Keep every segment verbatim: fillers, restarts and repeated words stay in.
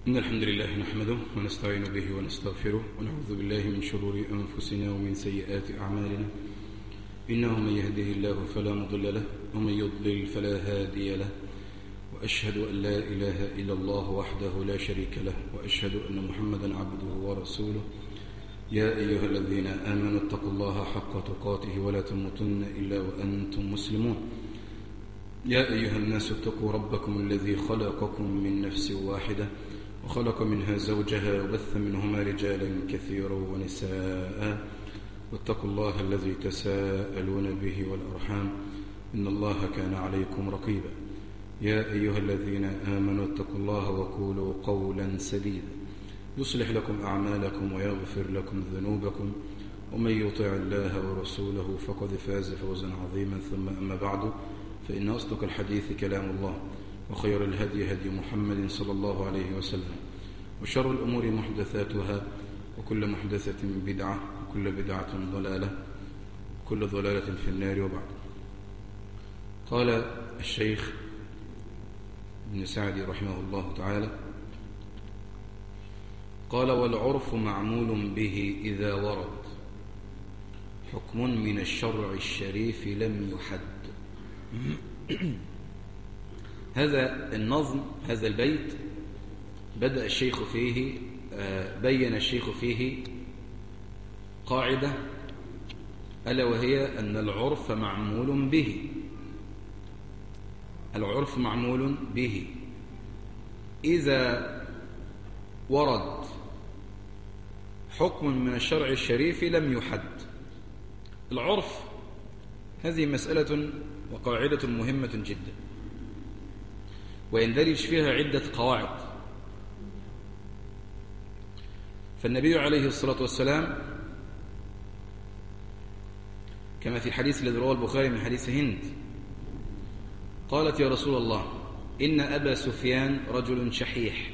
إن الحمد لله نحمده ونستعين به ونستغفره ونعوذ بالله من شرور أنفسنا ومن سيئات أعمالنا. إنه من يهده الله فلا مضل له ومن يضلل فلا هادي له، وأشهد أن لا إله إلا الله وحده لا شريك له، وأشهد أن محمدا عبده ورسوله. يا أيها الذين آمنوا اتقوا الله حق تقاته ولا تموتن إلا وأنتم مسلمون. يا أيها الناس اتقوا ربكم الذي خلقكم من نفس واحدة وخلق منها زوجها وبث منهما رجالا كثيرا ونساء، واتقوا الله الذي تساءلون به والأرحام إن الله كان عليكم رقيبا. يا أيها الذين آمنوا اتقوا الله وقولوا قولا سديدا يصلح لكم أعمالكم ويغفر لكم ذنوبكم، ومن يطع الله ورسوله فقد فاز فوزا عظيما. ثم أما بعد، فإن أصدق الحديث كلام الله، وخير الهدي هدي محمد صلى الله عليه وسلم، وشر الأمور محدثاتها، وكل محدثة بدعة، وكل بدعة ضلالة، وكل ضلالة في النار. وبعد، قال الشيخ ابن سعدي رحمه الله تعالى: قال: والعرف معمول به إذا ورد حكم من الشرع الشريف لم يحد. هذا النظم، هذا البيت بدأ الشيخ فيه، بين الشيخ فيه قاعدة، ألا وهي أن العرف معمول به. العرف معمول به إذا ورد حكم من الشرع الشريف لم يحد. العرف هذه مسألة وقاعدة مهمة جدا، ويندرج فيها عدة قواعد. فالنبي عليه الصلاة والسلام كما في الحديث الذي رواه البخاري من حديث هند، قالت: يا رسول الله، إن أبا سفيان رجل شحيح،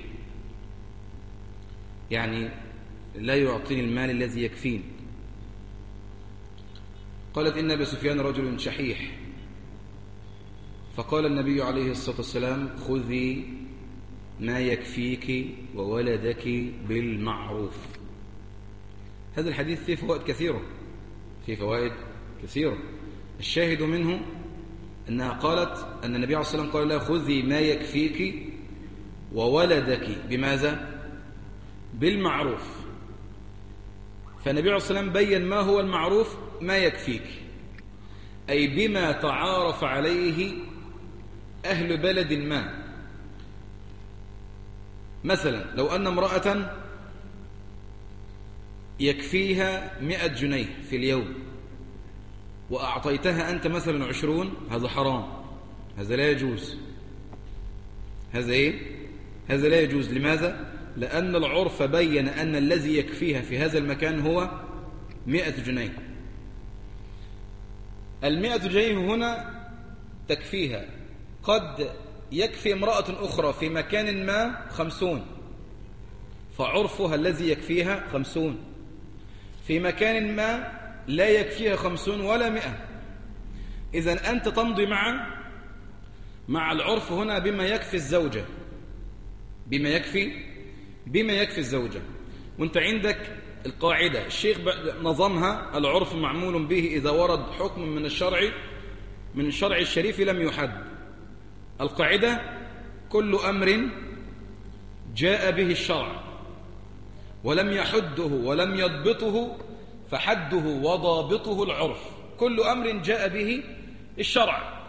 يعني لا يعطيني المال الذي يكفيني. قالت: إن أبا سفيان رجل شحيح. فقال النبي عليه الصلاة والسلام: خذي ما يكفيك وولدك بالمعروف. هذا الحديث فيه فوائد كثيرة، فيه فوائد كثيرة. الشاهد منه أنها قالت أن النبي عليه الصلاة والسلام قال لها: خذي ما يكفيك وولدك بماذا؟ بالمعروف. فالنبي عليه الصلاة والسلام بين ما هو المعروف: ما يكفيك، أي بما تعارف عليه أهل بلد ما. مثلا لو أن امرأة يكفيها مئة جنيه في اليوم وأعطيتها أنت مثلا عشرون، هذا حرام، هذا لا يجوز. هذا إيه؟ هذا لا يجوز. لماذا؟ لأن العرف بين أن الذي يكفيها في هذا المكان هو مئة جنيه. المئة جنيه هنا تكفيها، قد يكفي امرأة أخرى في مكان ما خمسون، فعرفها الذي يكفيها خمسون. في مكان ما لا يكفيها خمسون ولا مئة. إذن أنت تمضي مع مع العرف هنا بما يكفي الزوجة، بما يكفي بما يكفي الزوجة. وانت عندك القاعدة الشيخ نظمها: العرف معمول به إذا ورد حكم من الشرع من الشرع الشريف لم يحد. القاعدة: كل أمر جاء به الشرع ولم يحده ولم يضبطه فحده وضابطه العرف. كل أمر جاء به الشرع.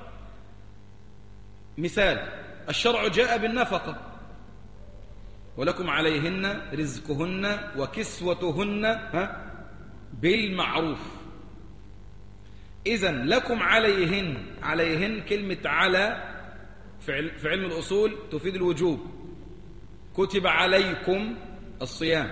مثال: الشرع جاء بالنفقة، ولكم عليهن رزقهن وكسوتهن ها بالمعروف. إذن لكم عليهن، عليهن كلمة على في علم الأصول تفيد الوجوب. كتب عليكم الصيام.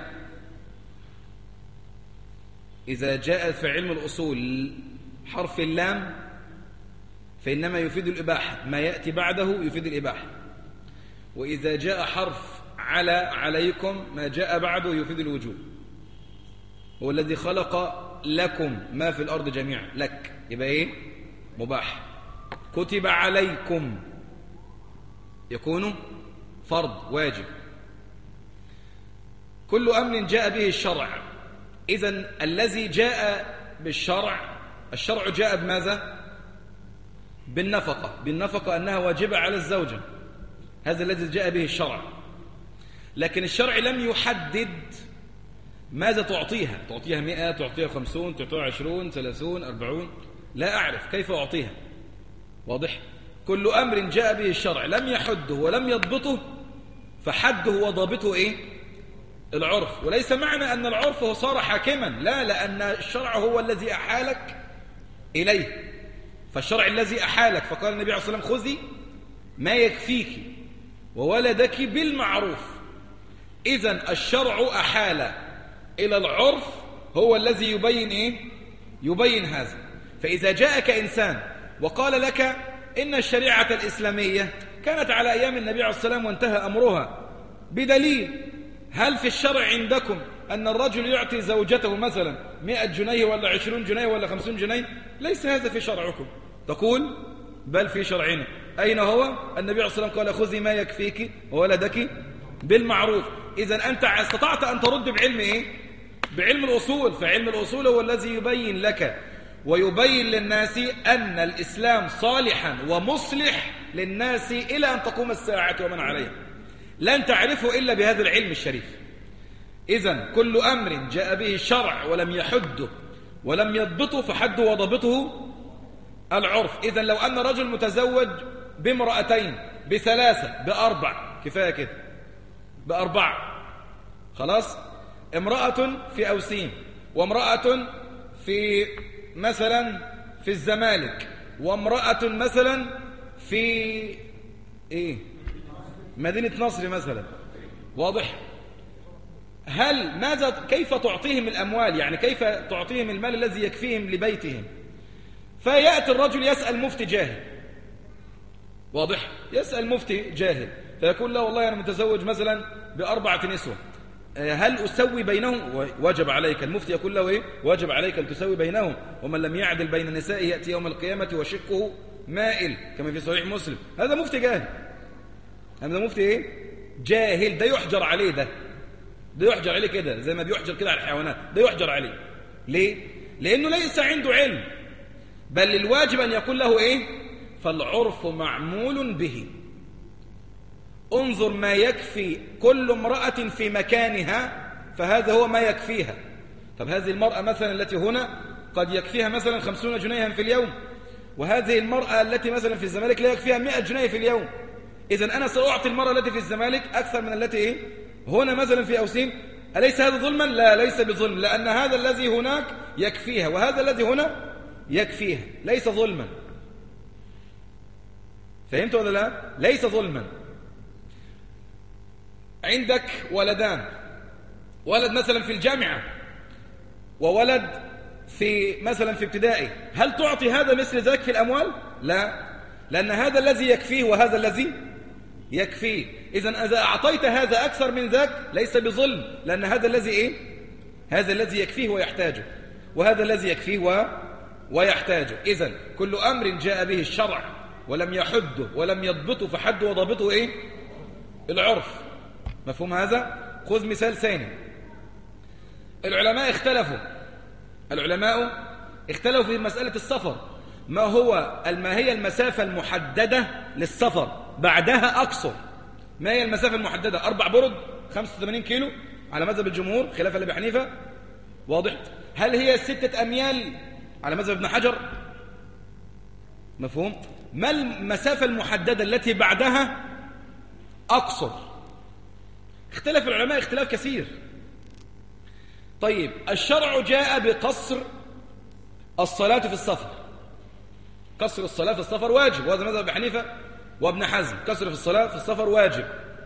إذا جاء في علم الأصول حرف اللام فإنما يفيد الإباحة، ما يأتي بعده يفيد الإباحة. وإذا جاء حرف على عليكم ما جاء بعده يفيد الوجوب. هو الذي خلق لكم ما في الأرض جميعا، لك يبقى إيه؟ مباح. كتب عليكم يكون فرض واجب. كل أمر جاء به الشرع. إذن الذي جاء بالشرع، الشرع جاء بماذا؟ بالنفقة، بالنفقة أنها واجبة على الزوجة، هذا الذي جاء به الشرع. لكن الشرع لم يحدد ماذا تعطيها، تعطيها مئة، تعطيها خمسون، تعطيها عشرون، ثلاثون، أربعون، لا أعرف كيف أعطيها. واضح؟ كل أمر جاء به الشرع لم يحده ولم يضبطه فحده وضابطه إيه؟ العرف. وليس معنى أن العرف هو صار حاكما، لا، لأن الشرع هو الذي أحالك إليه. فالشرع الذي أحالك، فقال النبي عليه الصلاة والسلام خذي ما يكفيك وولدك بالمعروف. إذن الشرع أحال إلى العرف، هو الذي يبين إيه؟ يبين هذا. فإذا جاءك إنسان وقال لك إن الشريعة الإسلامية كانت على أيام النبي عليه الصلاة والسلام وانتهى أمرها بدليل، هل في الشرع عندكم أن الرجل يعطي زوجته مثلا مئة جنيه ولا عشرون جنيه ولا خمسون جنيه؟ ليس هذا في شرعكم. تقول بل في شرعنا. أين هو؟ النبي عليه الصلاة والسلام قال خذي ما يكفيك وولدك بالمعروف. إذن أنت استطعت أن ترد بعلم إيه؟ بعلم الأصول. فعلم الأصول هو الذي يبين لك ويبين للناس أن الإسلام صالحا ومصلح للناس إلى أن تقوم الساعة ومن عليها. لن تعرفه إلا بهذا العلم الشريف. إذن كل أمر جاء به الشرع ولم يحده ولم يضبطه فحده وضبطه العرف. إذن لو أن رجل متزوج بامرأتين بثلاثة بأربع، كفاية كده، بأربعة، خلاص، امرأة في أوسيم، وامرأة في مثلا في الزمالك، وامرأة مثلا في إيه مدينة نصر مثلا. واضح؟ هل ماذا كيف تعطيهم الأموال؟ يعني كيف تعطيهم المال الذي يكفيهم لبيتهم؟ فيأتي الرجل يسأل مفتي جاهل. واضح؟ يسأل مفتي جاهل فيقول له والله أنا متزوج مثلا بأربعة نسوة، هل أسوي بينهم؟ وجب عليك. المفتي يقول له إيه؟ وجب عليك أن تسوي بينهم، ومن لم يعدل بين النساء يأتي يوم القيامة وشقه مائل، كما في صحيح مسلم. هذا مفتي جاهل، هذا مفتي إيه؟ جاهل. ده يحجر عليه، ده ده يحجر عليه كده زي ما بيحجر كده على الحيوانات، ده يحجر عليه. ليه؟ لأنه ليس عنده علم، بل الواجب أن يقول له إيه؟ فالعرف معمول به. انظر ما يكفي كل امرأة في مكانها، فهذا هو ما يكفيها. طب هذه المرأة مثلا التي هنا قد يكفيها مثلا خمسون جنيها في اليوم، وهذه المرأة التي مثلا في الزمالك لا يكفيها مئة جنيه في اليوم. إذن أنا سأعطي المرأة التي في الزمالك أكثر من التي إيه؟ هنا مثلا في أوسيم. أليس هذا ظلما؟ لا، ليس بظلم، لأن هذا الذي هناك يكفيها وهذا الذي هنا يكفيها، ليس ظلما. فهمت ولا لا؟ ليس ظلما. عندك ولدان، ولد مثلا في الجامعة وولد في مثلا في ابتدائي، هل تعطي هذا مثل ذاك في الأموال؟ لا، لأن هذا الذي يكفيه وهذا الذي يكفيه. إذن إذا أعطيت هذا أكثر من ذاك ليس بظلم، لأن هذا الذي إيه؟ هذا الذي يكفيه ويحتاجه، وهذا الذي يكفيه و... ويحتاجه. إذن كل أمر جاء به الشرع ولم يحده ولم يضبطه فحده وضبطه إيه؟ العرف. مفهوم هذا؟ خذ مثال ثاني. العلماء اختلفوا العلماء اختلفوا في مسألة السفر. ما هو ما هي المسافة المحددة للسفر؟ بعدها أقصر. ما هي المسافة المحددة؟ أربع برد، خمسة وثمانين كيلو على مذهب الجمهور خلافا لأبي حنيفة. واضح؟ هل هي ستة أميال على مذهب ابن حجر؟ مفهوم؟ ما المسافة المحددة التي بعدها أقصر؟ اختلف العلماء اختلاف كثير. طيب الشرع جاء بقصر الصلاة في السفر. قصر الصلاة في السفر واجب، وهذا مذهب أبي حنيفة وابن حزم. قصر في الصلاة في السفر واجب.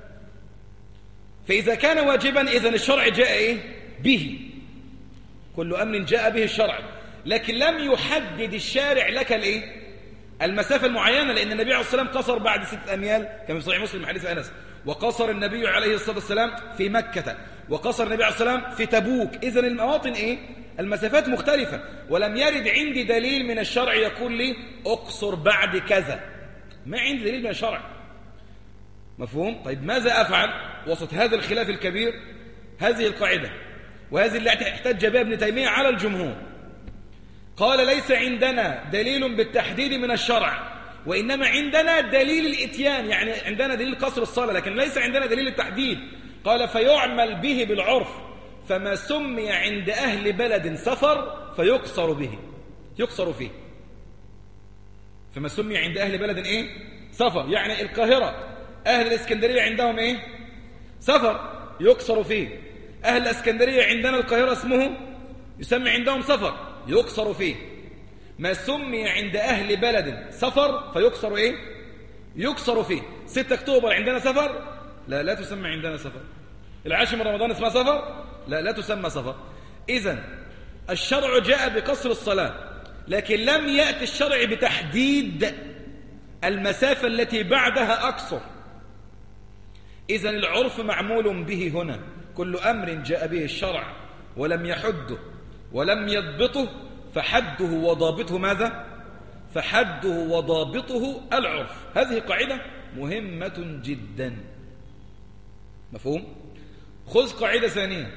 فإذا كان واجبا إذن الشرع جاء إيه؟ به. كل أمر جاء به الشرع، لكن لم يحدد الشارع لك الإيه؟ المسافة المعينة، لأن النبي عليه الصلاة والسلام قصر بعد ستة أميال كما في صحيح مسلم حديث أنس، وقصر النبي عليه الصلاة والسلام في مكة، وقصر النبي عليه الصلاة والسلام في تبوك. إذن المواطن إيه؟ المسافات مختلفة، ولم يرد عندي دليل من الشرع يقول لي أقصر بعد كذا. ما عندي دليل من الشرع. مفهوم؟ طيب ماذا أفعل وسط هذا الخلاف الكبير؟ هذه القاعدة، وهذه اللي احتج بها ابن تيمية على الجمهور. قال ليس عندنا دليل بالتحديد من الشرع، وإنما عندنا دليل الإتيان، يعني عندنا دليل قصر الصلاة، لكن ليس عندنا دليل التحديد. قال فيعمل به بالعرف، فما سمي عند أهل بلد سفر فيقصر به، يقصر فيه. فما سمي عند أهل بلد إيه؟ سفر. يعني القاهرة أهل الإسكندرية عندهم إيه؟ سفر يقصر فيه. أهل الإسكندرية عندنا القاهرة اسمه يسمى عندهم سفر يقصر فيه. ما سمي عند أهل بلد سفر فيقصر إيه؟ يقصر فيه. ستة أكتوبر عندنا سفر؟ لا لا تسمى عندنا سفر. العاشر من رمضان اسمها سفر؟ لا لا تسمى سفر. إذن الشرع جاء بقصر الصلاة، لكن لم يأتي الشرع بتحديد المسافة التي بعدها أقصر. إذن العرف معمول به هنا. كل أمر جاء به الشرع ولم يحده ولم يضبطه فحده وضابطه ماذا؟ فحده وضابطه العرف. هذه قاعدة مهمة جدا. مفهوم؟ خذ قاعدة ثانية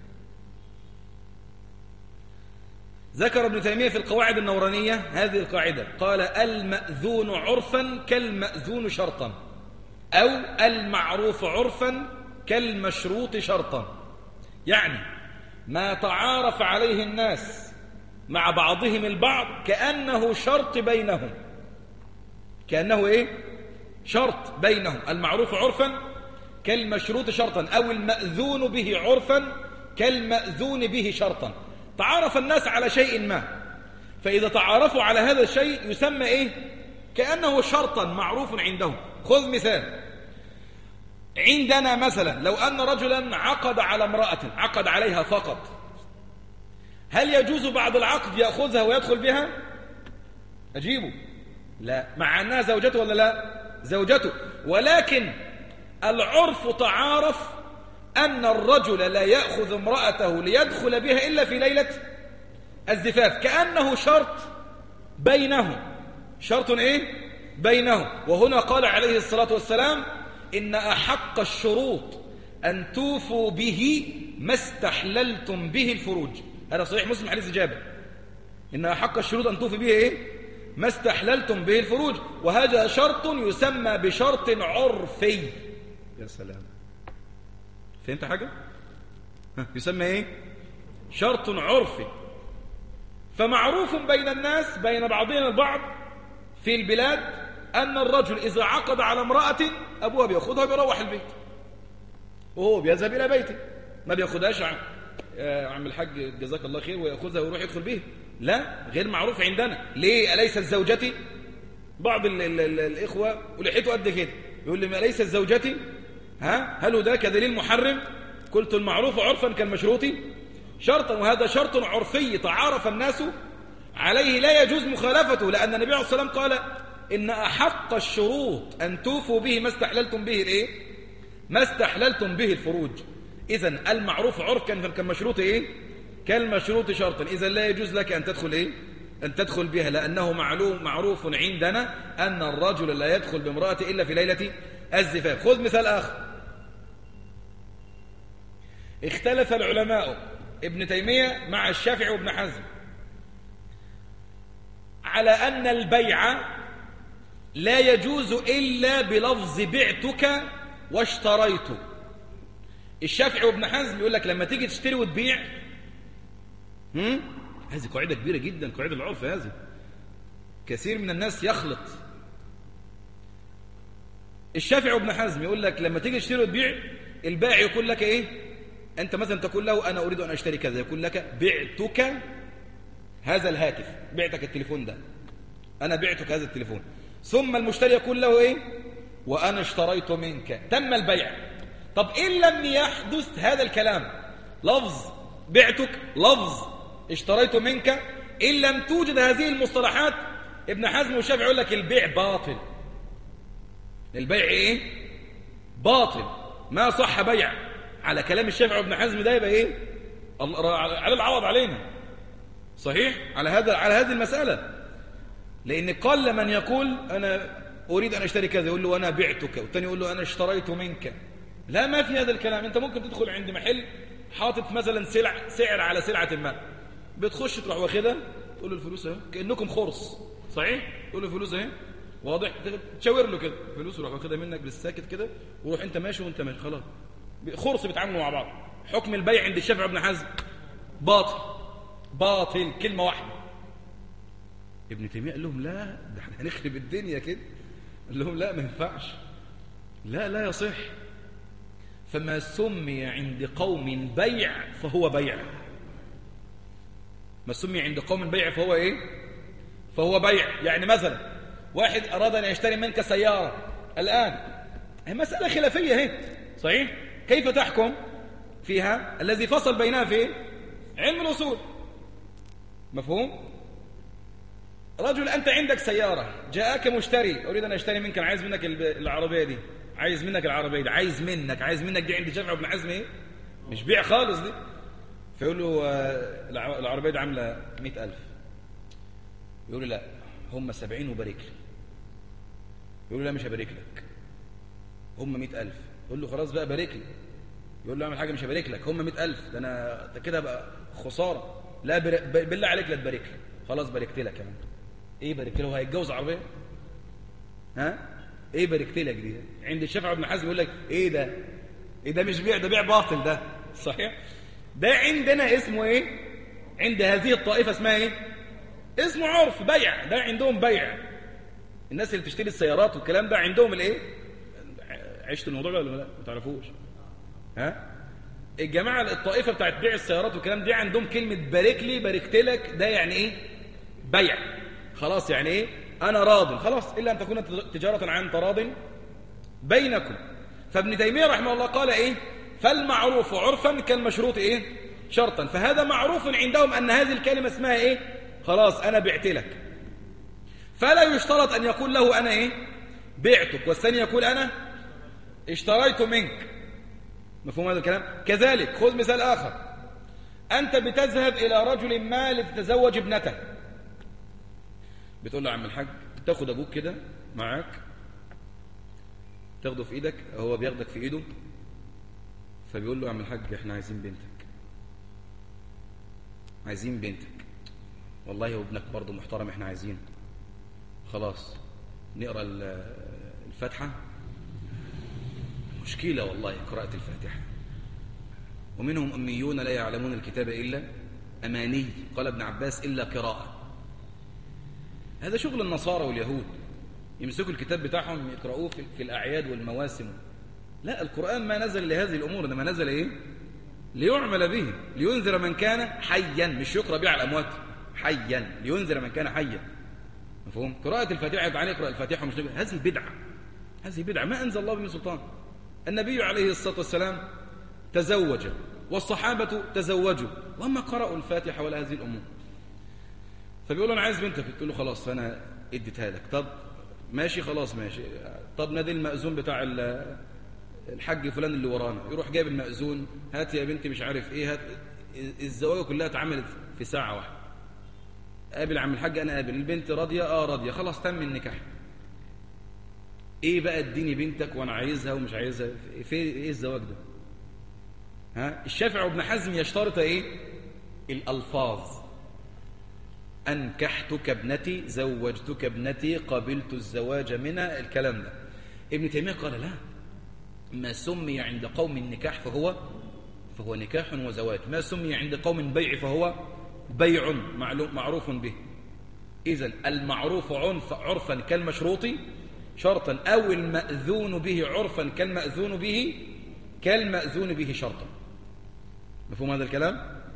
ذكر ابن تيمية في القواعد النورانية هذه القاعدة، قال المأذون عرفا كالمأذون شرطا، أو المعروف عرفا كالمشروط شرطا. يعني ما تعارف عليه الناس مع بعضهم البعض كأنه شرط بينهم، كأنه إيه؟ شرط بينهم. المعروف عرفا كالمشروط شرطا، أو المأذون به عرفا كالمأذون به شرطا. تعارف الناس على شيء ما، فإذا تعارفوا على هذا الشيء يسمى إيه؟ كأنه شرطا معروف عندهم. خذ مثال. عندنا مثلا لو أن رجلا عقد على امرأة، عقد عليها فقط، هل يجوز بعد العقد يأخذها ويدخل بها؟ أجيبه لا، مع أنها زوجته ولا لا؟ زوجته. ولكن العرف تعارف أن الرجل لا يأخذ امرأته ليدخل بها إلا في ليلة الزفاف، كأنه شرط بينهم، شرط إيه؟ بينهم. وهنا قال عليه الصلاة والسلام إن أحق الشروط أن توفوا به ما استحللتم به الفروج. هذا صحيح مسلم حديث جابر. إن أحق الشروط أن توفوا به إيه؟ ما استحللتم به الفروج. وهذا شرط يسمى بشرط عرفي. يا سلام، فهمت حاجة؟ يسمى إيه؟ شرط عرفي. فمعروف بين الناس، بين بعضهم البعض في البلاد، أن الرجل إذا عقد على امرأة أبوها بيأخذها بيروح البيت، وهو بيذهب إلى بيته، ما بيأخذهاش عم, عم الحاج جزاك الله خير ويأخذها ويروح يدخل بيها. لا، غير معروف عندنا. ليه؟ أليست زوجتي؟ بعض ال ال ال الإخوة ولحيته قد كده يقول لي أليست زوجتي؟ ها؟ هل ده كدليل محرم؟ قلت المعروف عرفا كالمشروط شرطا، وهذا شرط عرفي تعارف الناس عليه لا يجوز مخالفته، لأن النبي عليه الصلاة والسلام قال إن أحق الشروط أن توفوا به ما استحللتم به الإيه؟ ما استحللتم به الفروج. إذن المعروف عرفا كالمشروط إيه؟ كالمشروط شرطا. إذن لا يجوز لك أن تدخل إيه؟ أن تدخل بها، لأنه معلوم معروف عندنا أن الرجل لا يدخل بامرأة إلا في ليلة الزفاف. خذ مثال آخر. اختلف العلماء ابن تيمية مع الشافعي وابن حزم على أن البيع لا يجوز إلا بلفظ بعتك واشتريت. الشافعي وابن حزم يقول لك لما تيجي تشتري وتبيع، هم؟ هذه قاعدة كبيرة جدا، قاعدة العرف هذه. كثير من الناس يخلط. الشافعي وابن حزم يقول لك لما تيجي تشتري وتبيع، البائع يقول لك ايه؟ انت مثلا تقول له انا اريد ان اشتري كذا، يقول لك بعتك هذا الهاتف، بعتك التليفون ده، انا بعتك هذا التليفون. ثم المشتري يقول له ايه؟ وانا اشتريت منك. تم البيع. طب ان لم يحدث هذا الكلام، لفظ بعتك، لفظ اشتريت منك، ان لم توجد هذه المصطلحات، ابن حزم والشافعي يقول لك البيع باطل. البيع ايه؟ باطل، ما صح بيع. على كلام الشافعي وابن حزم ده يبقى ايه؟ على العوض علينا. صحيح؟ على هذا على هذه المسألة. لأن قل من يقول أنا أريد أن أشتري كذا يقول له أنا بعتك، والثاني يقول له أنا اشتريت منك. لا، ما في هذا الكلام. انت ممكن تدخل عند محل حاطط مثلا سلع سعر على سلعة ما، بتخش تروح واخدها تقول له الفلوس اهي، كأنكم خرص، صحيح؟ تقول له الفلوس اهي، واضح؟ تشاور له كده فلوس، يروح واخدها منك بالساكت كده، وروح انت ماشي وانت ماشي، خلاص. خرص بيتعاملوا مع بعض. حكم البيع عند الشافعي بن حزم باطل، باطل، كلمة واحدة. ابن تيمية قال لهم لا، ده احنا هنخرب الدنيا كده. قال لهم لا، ما ينفعش، لا لا يصح. فما سمي عند قوم بيع فهو بيع. ما سمي عند قوم بيع فهو ايه؟ فهو بيع. يعني مثلا واحد اراد ان يشتري منك سيارة الان، هي مسألة خلافية هي، صحيح؟ كيف تحكم فيها؟ الذي فصل بينها في علم الأصول، مفهوم؟ رجل أنت عندك سيارة، جاءك مشتري أريد أن أشتري منك، عايز منك العربية دي، عايز منك العربية دي، عايز منك عايز منك دي عند الشافعي بن حزم ايه؟ مش بيع خالص دي. فيقول له العربية دي عاملة مئة ألف. يقول له لا، هم سبعين وبارك لي. يقول له لا، مش هبارك لك، هم مئة ألف. يقول له خلاص بقى بارك لي. يقول له اعمل حاجة، مش هبارك لك، هم مئة ألف، ده أنا ده كده بقى خسارة. لا بالله عليك لا تبارك لي. خلاص باركت لك كمان. ايه باركت له؟ هيتجوز عربية؟ ها؟ ايه باركت لك دي؟ عند الشافعي بن حزم يقول لك ايه ده؟ ايه ده؟ مش بيع، ده بيع باطل ده، صحيح؟ ده عندنا اسمه ايه؟ عند هذه الطائفة اسمها ايه؟ اسمه عرف، بيع. ده عندهم بيع. الناس اللي بتشتري السيارات والكلام ده عندهم الايه؟ عشت الموضوع ده ولا لا؟ ما تعرفوش؟ ها؟ الجماعة الطائفة بتاعت بيع السيارات والكلام دي عندهم كلمة بارك لي، باركت لك، ده يعني ايه؟ بيع. خلاص، يعني ايه؟ انا راض، خلاص، الا ان تكون تجارة عن تراض بينكم. فابن تيمية رحمه الله قال ايه؟ فالمعروف عرفا كالمشروط ايه؟ شرطا. فهذا معروف عندهم ان هذه الكلمة اسمها ايه؟ خلاص انا بعت لك. فلا يشترط ان يقول له انا ايه؟ بعتك، والثاني يقول انا اشتريت منك. مفهوم هذا الكلام؟ كذلك خذ مثال اخر. انت بتذهب الى رجل ما لتتزوج ابنته، بتقول له عم الحاج، تاخد ابوك كده معاك، تاخده في ايدك، هو بياخدك في ايده، فبيقول له عم الحاج احنا عايزين بنتك، عايزين بنتك، والله وابنك برضه محترم، احنا عايزينه. خلاص نقرا الفاتحه. مشكله والله قراءه الفاتحه. ومنهم اميون لا يعلمون الكتاب الا اماني، قال ابن عباس الا قراءه. هذا شغل النصارى واليهود، يمسكوا الكتاب بتاعهم يقرؤوه في الأعياد والمواسم. لا، القرآن ما نزل لهذه الأمور، إنما نزل إيه؟ ليعمل به، لينذر من كان حيا، مش يقرأ به على الأموات، حيا، لينذر من كان حيا. مفهوم؟ قراءة الفاتحة يبقى عليه يقرأ الفاتحة مش نبي. هذه بدعة، هذه بدعة ما أنزل الله به من سلطان. النبي عليه الصلاة والسلام تزوج والصحابة تزوجوا وما قرأوا الفاتحة ولا هذه الأمور. فبيقول له انا عايز بنتك، تقول له خلاص فانا اديتها لك. طب ماشي، خلاص ماشي. طب نادي المأذون بتاع الحاج فلان اللي ورانا، يروح جايب المأذون، هات يا بنتي مش عارف ايه، هات. الزواج كلها اتعملت في ساعة واحدة. قابل عم الحاج، انا قابل البنت، راضيه؟ اه راضيه، خلاص تم النكاح. ايه بقى اديني بنتك وانا عايزها ومش عايزها، في ايه الزواج ده؟ ها؟ الشافعي وابن حزم يشترط ايه؟ الالفاظ. أنكحتك ابنتي، زوجتك ابنتي، قبلت الزواج منها، الكلام ده. ابن تيمية قال لا، ما سمي عند قوم النكاح فهو فهو نكاح وزواج، ما سمي عند قوم بيع فهو بيع معروف به. إذن المعروف عرفا كالمشروط شرطا، أو المأذون به عرفا كالمأذون به كالمأذون به شرطا. مفهوم هذا الكلام؟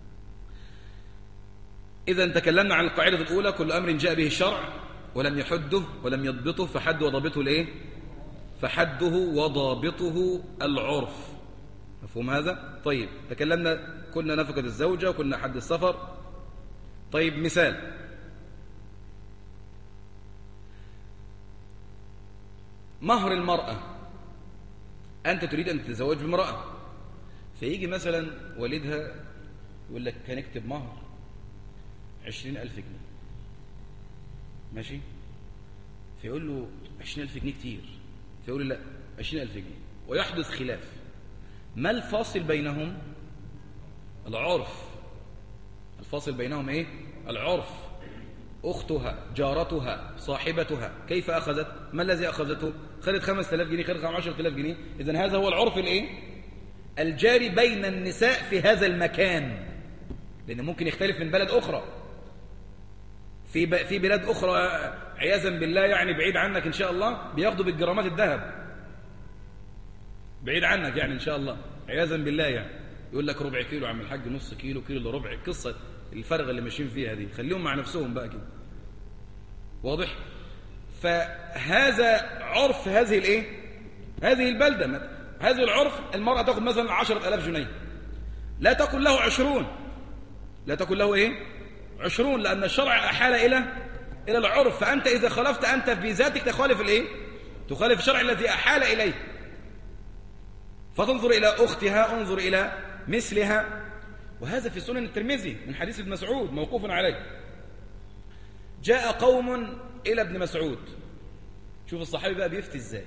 إذا تكلمنا عن القاعدة الأولى: كل أمر جاء به الشرع ولم يحده ولم يضبطه فحد وضابطه الإيه؟ فحده وضابطه العرف. مفهوم هذا؟ طيب، تكلمنا كنا نفقة الزوجة وكنا حد السفر. طيب مثال: مهر المرأة. أنت تريد أن تتزوج بامرأة، فيجي مثلا والدها يقول لك هنكتب مهر عشرين ألف جنيه، ماشي؟ فيقول له عشرين ألف جنيه كتير، فيقول له لا، عشرين ألف جنيه. ويحدث خلاف. ما الفاصل بينهم؟ العرف. الفاصل بينهم إيه؟ العرف. أختها، جارتها، صاحبتها، كيف أخذت؟ ما الذي أخذته؟ خدت خمسة آلاف جنيه، خدت عشرة آلاف جنيه. إذن هذا هو العرف الإيه؟ الجاري بين النساء في هذا المكان، لأن ممكن يختلف من بلد أخرى. في في بلاد أخرى عياذا بالله يعني بعيد عنك إن شاء الله بياخدوا بالجرامات الذهب، بعيد عنك يعني إن شاء الله عياذا بالله، يعني يقول لك ربع كيلو عم الحاج، نص كيلو، كيلو الا ربع. قصة الفرغ اللي ماشيين فيها دي خليهم مع نفسهم بقى كده، واضح؟ فهذا عرف هذه الايه، هذه البلدة. هذه العرف المرأة تأخذ مثلا عشرة آلاف جنيه، لا تكن له عشرون، لا تكن له ايه عشرون، لأن الشرع أحال إلى إلى العرف. فأنت إذا خالفت أنت بذاتك تخالف الايه، تخالف الشرع الذي أحال إليه. فتنظر إلى أختها، انظر إلى مثلها. وهذا في سنن الترمذي من حديث ابن مسعود موقوف عليه. جاء قوم إلى ابن مسعود، شوف الصحابي بقى بيفتي ازاي.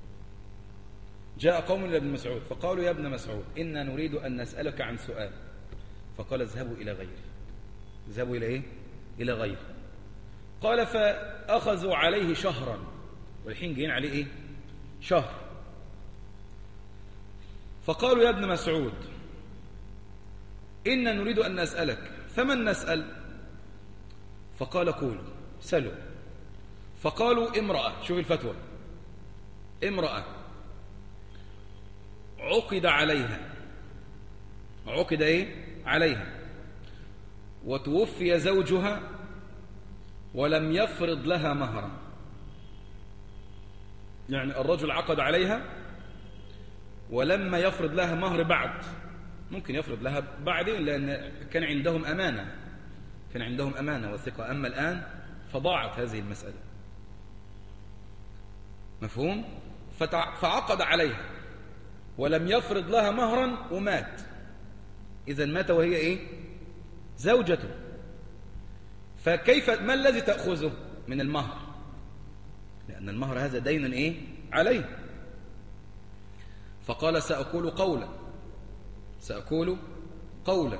جاء قوم إلى ابن مسعود فقالوا: يا ابن مسعود إنا نريد أن نسألك عن سؤال. فقال: اذهبوا إلى غيري. اذهبوا إلى إيه؟ إلى غيري. قال: فأخذوا عليه شهرا، والحين جايين عليه إيه؟ شهر. فقالوا: يا ابن مسعود إنا نريد أن نسألك، فمن نسأل؟ فقال: قولوا، سلوا. فقالوا: امرأة، شوف الفتوى، امرأة عقد عليها، عقد ايه عليها، وتوفي زوجها ولم يفرض لها مهرا. يعني الرجل عقد عليها ولما يفرض لها مهر بعد، ممكن يفرض لها بعدين لأن كان عندهم أمانة، كان عندهم أمانة وثقة. أما الآن فضاعت هذه المسألة، مفهوم؟ فعقد عليها ولم يفرض لها مهرا ومات. إذا مات وهي إيه؟ زوجته. فكيف، ما الذي تأخذه من المهر؟ لأن المهر هذا دين إيه؟ عليه. فقال: سأقول قولا، سأقول قولا،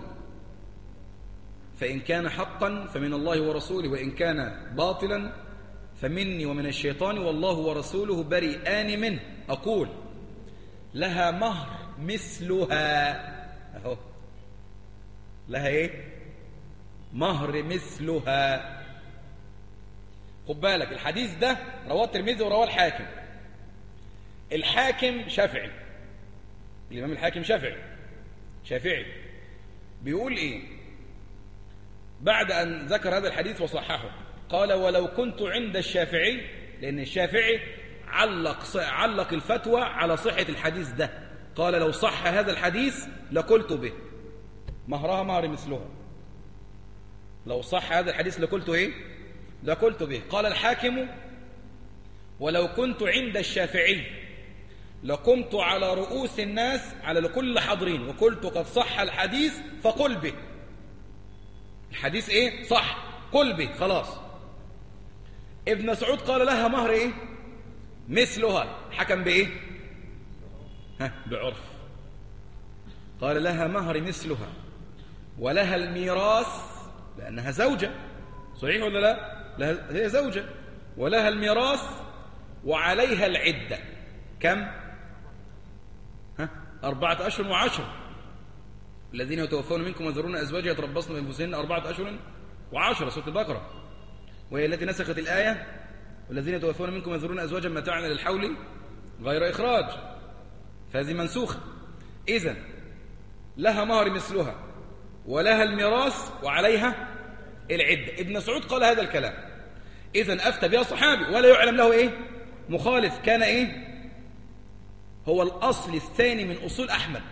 فإن كان حقا فمن الله ورسوله، وإن كان باطلا فمني ومن الشيطان، والله ورسوله بريئان منه. أقول: لها مهر مثلها. أهو لها إيه؟ مهر مثلها. خد بالك الحديث ده رواه الترمذي ورواه الحاكم. الحاكم شافعي، الإمام الحاكم شافعي شافعي بيقول إيه بعد أن ذكر هذا الحديث وصححه؟ قال: ولو كنت عند الشافعي، لأن الشافعي علق علق الفتوى على صحة الحديث ده. قال: لو صح هذا الحديث لقلت به، مهرها مهر مثلها. لو صح هذا الحديث لقلت إيه؟ لقلت به. قال الحاكم: ولو كنت عند الشافعي لقمت على رؤوس الناس، على كل حاضرين، وقلت: قد صح الحديث فقل به. الحديث إيه؟ صح، قل به، خلاص. ابن مسعود قال: لها مهر إيه؟ مثلها. حكم بإيه؟ ها، بعرف. قال: لها مهر مثلها، ولها الميراث، لأنها زوجة، صحيح ولا لا؟ لها، هي زوجة، ولها الميراث، وعليها العدة. كم؟ ها؟ أربعة أشهر وعشر. الذين يتوفون منكم ويذرون أزواجا يتربصن بأنفسهن أربعة أشهر وعشرة، سورة البقرة، وهي التي نسخت الآية: والذين يتوفون منكم ويذرون أزواجا متاعا للحول غير إخراج. فهذه منسوخة. إذن لها مهر مثلها، ولها الميراث، وعليها العدة. ابن مسعود قال هذا الكلام. إذن أفتى بها صحابي ولا يعلم له إيه؟ مخالف. كان إيه؟ هو الأصل الثاني من أصول أحمد.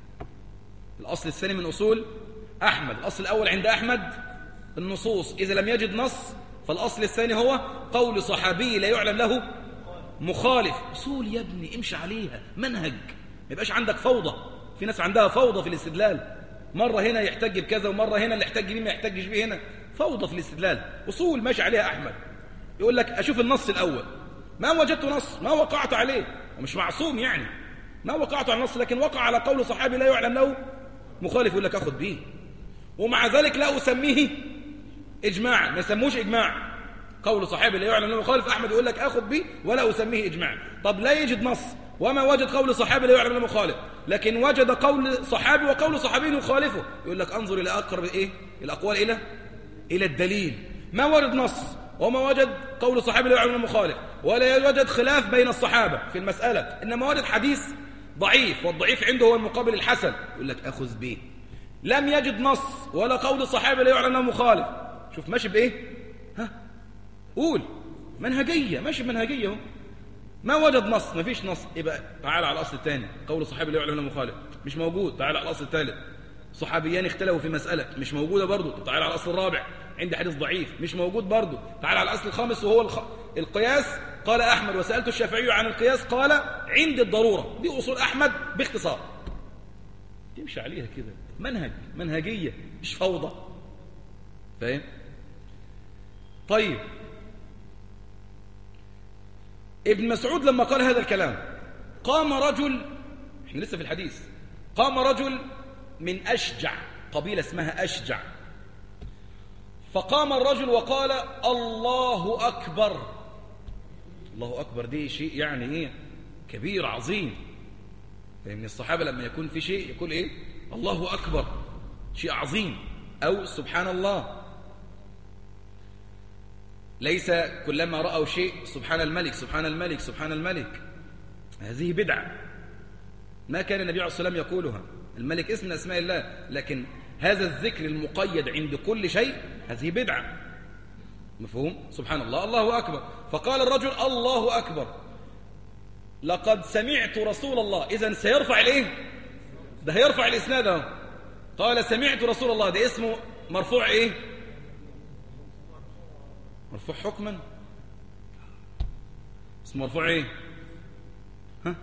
الأصل الثاني من أصول أحمد. الأصل الأول عند أحمد النصوص، إذا لم يجد نص فالأصل الثاني هو قول صحابي لا يعلم له مخالف. أصول يا ابني امشي عليها، منهج، ما يبقاش عندك فوضى. في ناس عندها فوضى في الاستدلال، مرة هنا يحتج بكذا ومرة هنا اللي يحتج بيه ما يحتجش بيه هنا، فوضى في الاستدلال. أصول ماشي عليها أحمد، يقول لك أشوف النص الأول، ما وجدت نص ما وقعت عليه، ومش معصوم يعني، ما وقعت على النص لكن وقع على قول صحابي لا يعلم له مخالف، يقول لك أخذ به. ومع ذلك لا أسميه إجماعا، ما يسموش إجماع. قول صحابي لا يعلم له مخالف أحمد يقول لك أخذ به ولا أسميه إجماعا. طب لا يجد نص وما وجد قول صحابي لا يعلم له مخالف، لكن وجد قول صحابي وقول صحابي يخالفه، يقول لك أنظر إلى أقرب إيه الأقوال إلى إلى الدليل. ما وجد نص وما وجد قول صحابي لا يعلم له مخالف، ولا يوجد خلاف بين الصحابة في المسألة، إنما وجد حديث ضعيف، والضعيف عنده هو المقابل الحسن، يقول لك أخذ به. لم يجد نص ولا قول صحابي لا يعلم له مخالف، شوف ماشي بإيه؟ ها قول منهجية، ماشي بمنهجية اهو. ما وجد نص، ما فيش نص، يبقى تعال على الأصل الثاني، قول صحابي لا يعلم له مخالف مش موجود، تعال على الأصل الثالث، صحابيان اختلفوا في مسألة مش موجودة برضه، تعال على الأصل الرابع، عندي حديث ضعيف مش موجود برضه، تعال على الأصل الخامس وهو الخ... القياس. قال أحمد وسألت الشافعي عن القياس قال عند الضرورة. دي أصول أحمد باختصار، تمشي عليها كده، منهج منهجية مش فوضى، فاهم؟ طيب ابن مسعود لما قال هذا الكلام قام رجل، احنا لسه في الحديث، قام رجل من أشجع، قبيلة اسمها أشجع، فقام الرجل وقال الله أكبر. الله أكبر دي شيء يعني ايه كبير عظيم، فمن الصحابة لما يكون في شيء يقول ايه الله أكبر، شيء عظيم، أو سبحان الله. ليس كلما رأوا شيء سبحان الملك سبحان الملك سبحان الملك، هذه بدعة، ما كان النبي عليه الصلاة والسلام يقولها. الملك اسم من أسماء الله، لكن هذا الذكر المقيد عند كل شيء هذه بدعة، مفهوم؟ سبحان الله الله أكبر. فقال الرجل الله أكبر لقد سمعت رسول الله، إذن سيرفع الإيه؟ ده هيرفع الإسناد اهو. قال سمعت رسول الله، ده اسمه مرفوع إيه؟ مرفوع حكما، اسمه مرفوع إيه؟ ها؟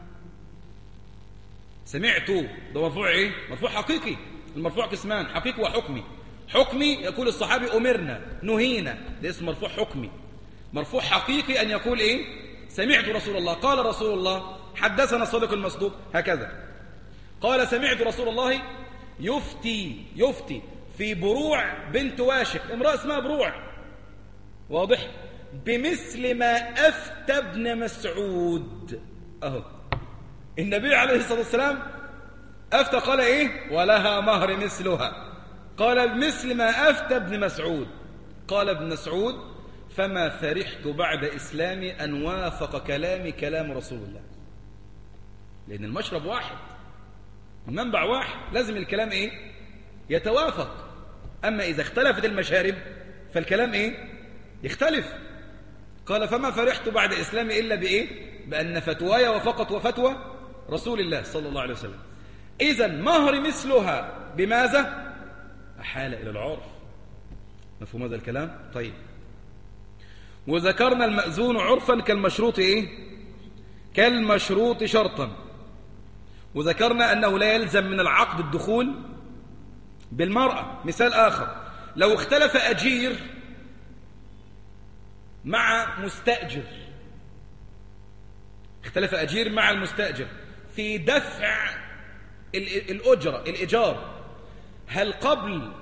سمعت ده مرفوع إيه؟ مرفوع حقيقي. المرفوع قسمان، حقيقي وحكمي. حكمي يقول الصحابي أمرنا نهينا، ده اسم مرفوع حكمي. مرفوع حقيقي أن يقول إيه؟ سمعت رسول الله، قال رسول الله، حدثنا الصادق المصدوق، هكذا. قال سمعت رسول الله يفتي يفتي في بروع بنت واشق، امرأة اسمها بروع، واضح؟ بمثل ما أفتى ابن مسعود. أهو النبي عليه الصلاة والسلام أفتى قال إيه؟ ولها مهر مثلها. قال مثل ما أفتى ابن مسعود. قال ابن مسعود فما فرحت بعد إسلامي أن وافق كلامي كلام رسول الله، لأن المشرب واحد، المنبع واحد، لازم الكلام إيه؟ يتوافق. أما إذا اختلفت المشارب فالكلام إيه؟ يختلف. قال فما فرحت بعد إسلامي إلا بإيه؟ بأن فتواي وفقط وفتوى رسول الله صلى الله عليه وسلم. إذن مهر مثلها بماذا؟ أحال إلى العرف، مفهوم هذا الكلام؟ طيب، وذكرنا المأذون عرفا كالمشروط إيه؟ كالمشروط شرطا. وذكرنا أنه لا يلزم من العقد الدخول بالمرأة. مثال آخر، لو اختلف أجير مع مستأجر، اختلف أجير مع المستأجر في دفع الأجرة الإيجار، هل قبل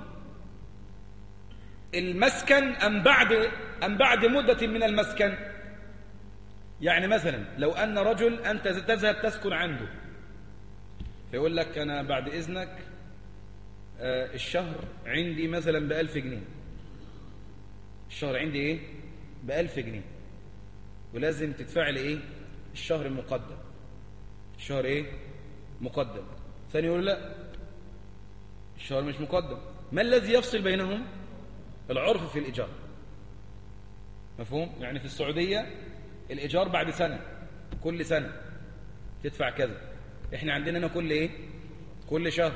المسكن أم بعد أم بعد مدة من المسكن؟ يعني مثلا لو أن رجل أنت تذهب تسكن عنده، فيقول لك أنا بعد إذنك آه الشهر عندي مثلا بألف جنيه، الشهر عندي إيه؟ بألف جنيه، ولازم تدفع لي إيه؟ الشهر مقدم، الشهر إيه؟ مقدم. ثاني يقول لا، الشهر مش مقدم. ما الذي يفصل بينهم؟ العرف في الإيجار، مفهوم؟ يعني في السعودية الإيجار بعد سنة، كل سنة تدفع كذا. إحنا عندنا هنا كل إيه؟ كل شهر،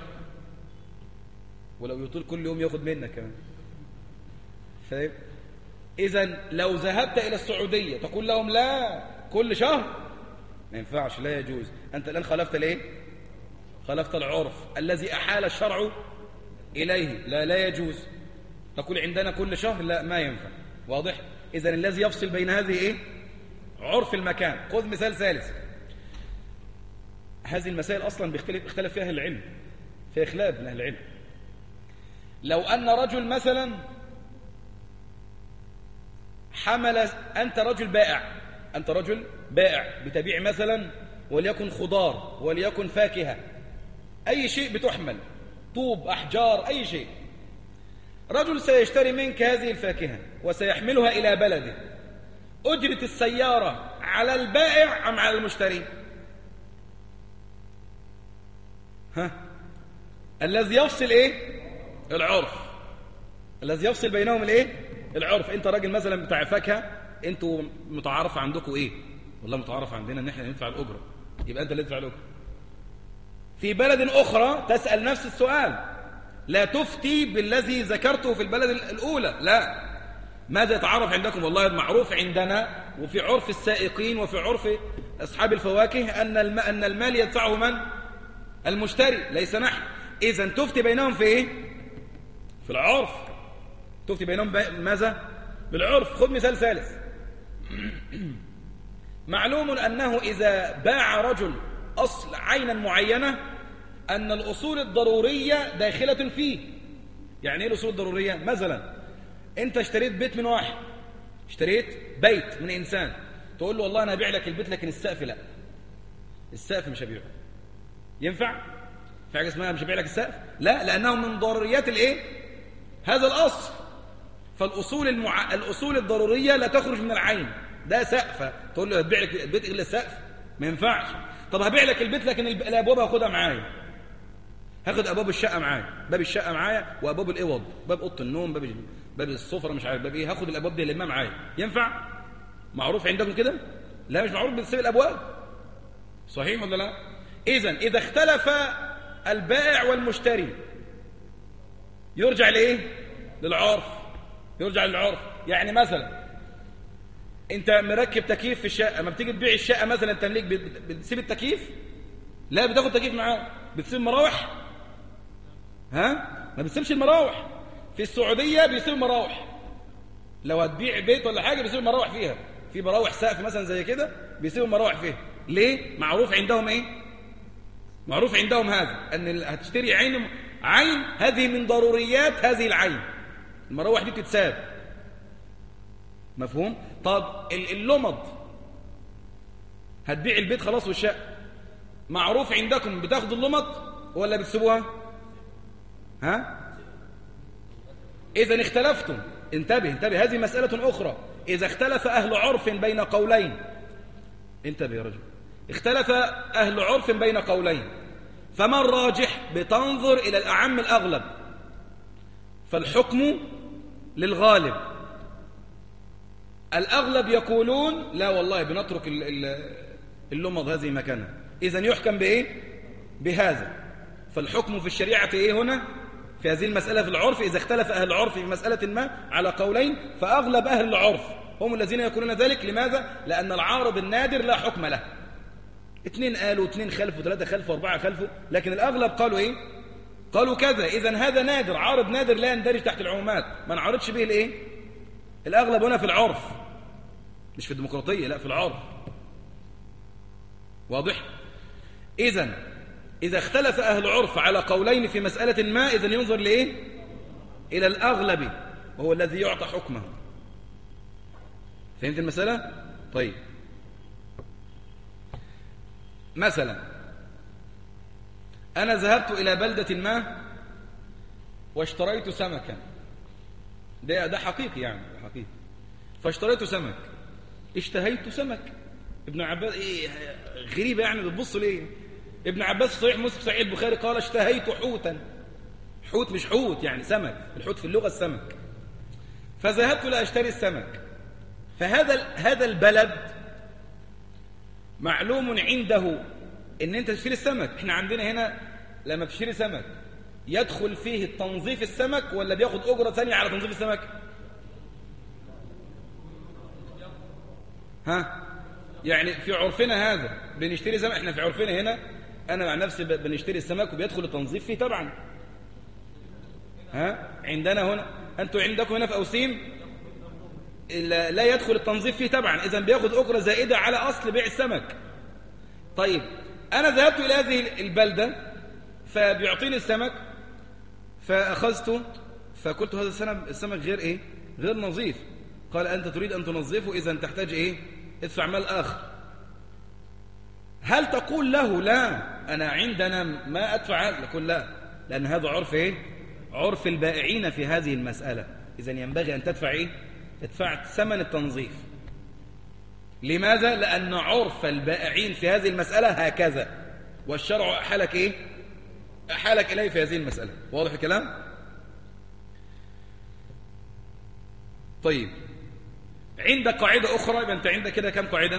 ولو يطول كل يوم ياخد منك كمان، فاهم؟ إذن لو ذهبت إلى السعودية تقول لهم لا كل شهر، ما ينفعش، لا يجوز. أنت الآن خالفت ليه؟ خالفت العرف الذي أحال الشرع إليه. لا لا يجوز تقول عندنا كل شهر، لا ما ينفع، واضح؟ إذن الذي يفصل بين هذه إيه؟ عرف المكان. خذ مثال ثالث، هذه المسائل أصلا بيختلف اختلف فيها أهل العلم، فيها خلاف من أهل العلم. لو أن رجل مثلا حمل، أنت رجل بائع، أنت رجل بائع بتبيع مثلا وليكن خضار وليكن فاكهة، أي شيء بتحمل، طوب، أحجار، أي شيء. رجل سيشتري منك هذه الفاكهة وسيحملها إلى بلده، أجرة السيارة على البائع أم على المشتري؟ ها؟ الذي يفصل إيه؟ العرف. الذي يفصل بينهم الإيه؟ العرف. أنت راجل مثلا بتاع فاكهة، أنتوا متعارف عندكم إيه؟ والله متعارف عندنا إن إحنا ندفع الأجرة، يبقى أنت اللي تدفع الأجرة. في بلد أخرى تسأل نفس السؤال، لا تفتي بالذي ذكرته في البلد الأولى، لا. ماذا يتعرف عندكم؟ والله المعروف عندنا وفي عرف السائقين وفي عرف أصحاب الفواكه أن الماء أن المال يدفعه من؟ المشتري، ليس نحن. إذن تفتي بينهم في إيه؟ في العرف. تفتي بينهم ماذا؟ بالعرف. خذ مثال ثالث. معلوم أنه إذا باع رجل أصل عينا معينة أن الأصول الضرورية داخلة فيه. يعني إيه الأصول الضرورية؟ مثلا أنت اشتريت بيت من واحد، اشتريت بيت من إنسان، تقول له والله أنا أبيع لك البيت لكن السقف لا، السقف مش هبيعه. ينفع؟ في حاجة اسمها مش هبيع لك السقف؟ لا، لأنه من ضروريات الإيه؟ هذا الأصل. فالأصول المع... الأصول الضرورية لا تخرج من العين. ده سقف، تقول له هبيع لك البيت إلا السقف؟ ما ينفعش. طب هبيع لك البيت لكن الأبواب هاخدها معايا، هاخد أبواب الشقة معايا، باب الشقة معايا وأبواب الإوض، باب أوضة النوم، باب باب السفرة، مش عارف باب إيه، هاخد الأبواب دي اللي معايا. ينفع؟ معروف عندكم كده؟ لا مش معروف، بتسيب الأبواب. صحيح ولا لا؟ إذن إذا اختلف البائع والمشتري يرجع لإيه؟ للعرف. يرجع للعرف. يعني مثلا أنت مركب تكييف في الشقة، ما بتيجي تبيع الشقة مثلا تمليك بتسيب التكييف؟ لا، بتاخد تكييف معاه. بتسيب المراوح؟ ها؟ ما بتسيبش المراوح. في السعودية بيسيب المراوح. لو هتبيع بيت ولا حاجة بيسيب المراوح فيها. في مراوح سقف مثلا زي كده بيسيبوا المراوح فيها. ليه؟ معروف عندهم ايه؟ معروف عندهم هذا ان هتشتري عين عين هذه من ضروريات هذه العين، المراوح دي بتتساب. مفهوم؟ طب اللمض، هتبيع البيت خلاص والشقة، معروف عندكم بتاخدوا اللمض ولا بتسيبوها؟ ها؟ إذا اختلفتم، انتبه انتبه، هذه مسألة أخرى. إذا اختلف أهل عرف بين قولين، انتبه يا رجل، اختلف أهل عرف بين قولين، فما الراجح؟ بتنظر إلى الأعم الأغلب، فالحكم للغالب. الأغلب يقولون لا والله بنترك اللمض هذه مكانها، إذن يحكم بإيه؟ بهذا. فالحكم في الشريعة إيه هنا؟ في هذه المسألة في العرف، إذا اختلف أهل العرف في مسألة ما على قولين، فأغلب أهل العرف هم الذين يقولون ذلك. لماذا؟ لأن العارض النادر لا حكم له. اثنين قالوا، اثنين خلفوا، ثلاثة خلفوا، أربعة خلفوا، لكن الأغلب قالوا إيه؟ قالوا كذا. إذن هذا نادر، عارض نادر لا يندرج تحت العمومات، ما نعرضش به الإيه؟ الأغلب هنا في العرف، مش في الديمقراطية، لا في العرف. واضح؟ إذن إذا اختلف أهل العرف على قولين في مسألة ما، إذن ينظر لإيه؟ إلى الأغلب، وهو الذي يعطى حكمه. فهمت المسألة؟ طيب، مثلا أنا ذهبت إلى بلدة ما واشتريت سمكا، ده ده حقيقي يعني حقيقي، فاشتريت سمك، اشتهيت سمك. ابن عباس إيه غريبة يعني، بتبص ليه؟ ابن عباس صحيح مسلم صحيح البخاري قال اشتهيت حوتا. حوت مش حوت يعني سمك، الحوت في اللغة السمك. فذهبت لأشتري السمك، فهذا هذا البلد معلوم عنده ان انت تشتري السمك. احنا عندنا هنا لما تشتري سمك يدخل فيه تنظيف السمك ولا بياخد أجرة ثانية على تنظيف السمك؟ ها؟ يعني في عرفنا هذا بنشتري سمك، احنا في عرفنا هنا انا مع نفسي بنشتري السمك وبيدخل التنظيف فيه طبعا. ها؟ عندنا هنا، انتوا عندكم هنا في أوسيم لا يدخل التنظيف فيه طبعا، اذا بياخد أجرة زائدة على أصل بيع السمك. طيب أنا ذهبت إلى هذه البلدة فبيعطيني السمك فأخذته فقلت هذا السمك غير إيه؟ غير نظيف. قال أنت تريد أن تنظفه، إذن تحتاج إيه؟ ادفع مال آخر. هل تقول له لا أنا عندنا ما أدفع؟ يقول لا، لأن هذا عرف إيه؟ عرف البائعين في هذه المسألة. إذن ينبغي أن تدفع إيه؟ تدفع ثمن التنظيف. لماذا؟ لأن عرف البائعين في هذه المسألة هكذا، والشرع أحالك إيه؟ أحالك إليه في هذه المسألة. واضح الكلام؟ طيب، عندك قاعدة أخرى. يبقى أنت عندك كده كم قاعدة؟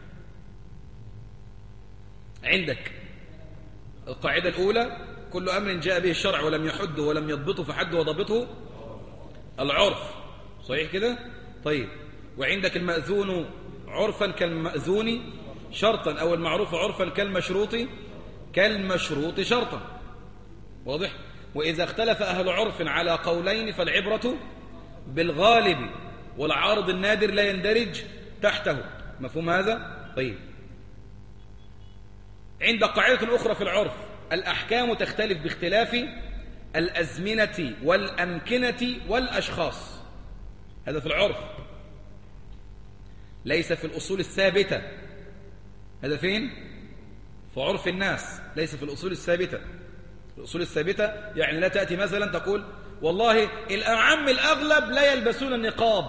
عندك القاعدة الأولى: كل أمر جاء به الشرع ولم يحده ولم يضبطه فحد وضبطه العرف. صحيح كده؟ طيب، وعندك المأذون عرفا كالمأذون شرطا، أو المعروف عرفا كالمشروط كالمشروط شرطا. واضح؟ وإذا اختلف أهل عرف على قولين فالعبرة بالغالب، والعارض النادر لا يندرج تحته. مفهوم هذا؟ طيب، عند قاعدة أخرى في العرف: الأحكام تختلف باختلاف الأزمنة والأمكنة والأشخاص. هذا في العرف، ليس في الأصول الثابتة. هذا فين؟ في عرف الناس، ليس في الأصول الثابتة. الأصول الثابتة يعني لا تأتي مثلا تقول والله الأعم الأغلب لا يلبسون النقاب،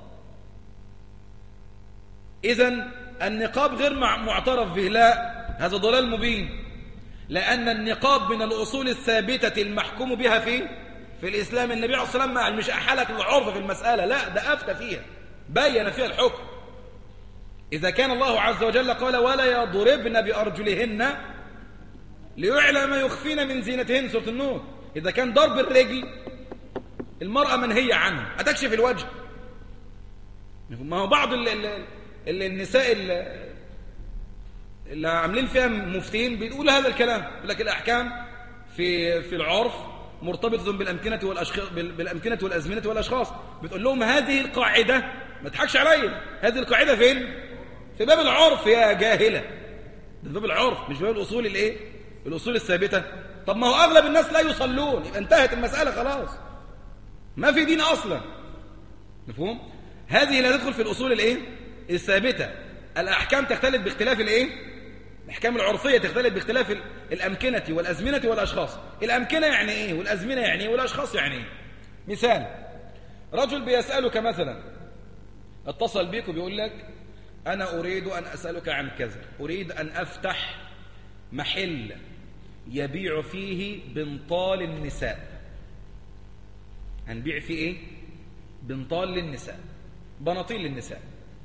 إذن النقاب غير معترف به. لا، هذا ضلال مبين، لأن النقاب من الأصول الثابتة المحكوم بها في في الإسلام. النبي عليه الصلاة والسلام مش أحالك العرف في المسألة، لا، ده أفتى فيها، بين فيها الحكم. إذا كان الله عز وجل قال ولا يضربن بأرجلهن ليعلم ما يخفين من زينتهن، سورة النور، إذا كان ضرب الرجل المرأة منهية عنه هتكشف الوجه. ما هو بعض ال ال ال النساء ال اللي عاملين فيها مفتين بيقول هذا الكلام، يقول لك الأحكام في في العرف مرتبطة بالأمكنة والأشخاص، بالأمكنة والأزمنة والأشخاص. بتقول لهم هذه القاعدة، ما تضحكش عليا، هذه القاعدة فين؟ في باب العرف يا جاهلة، ده باب العرف مش باب الأصول الإيه؟ الأصول الثابتة. طب ما هو أغلب الناس لا يصلون، يبقى انتهت المسألة خلاص، ما في دين أصلا. مفهوم؟ هذه لا تدخل في الأصول الإيه؟ الثابتة. الأحكام تختلف باختلاف الإيه؟ الأحكام العرفية تختلف باختلاف الأمكنة والأزمنة والأشخاص. الأمكنة يعني إيه؟ والأزمنة يعني إيه؟ والأشخاص يعني إيه؟ مثال: رجل بيسألك مثلا، اتصل بيك وبيقول لك أنا أريد أن أسألك عن كذا، أريد أن أفتح محل يبيع فيه بنطال النساء. هنبيع فيه إيه؟ بنطال للنساء، بناطيل للنساء.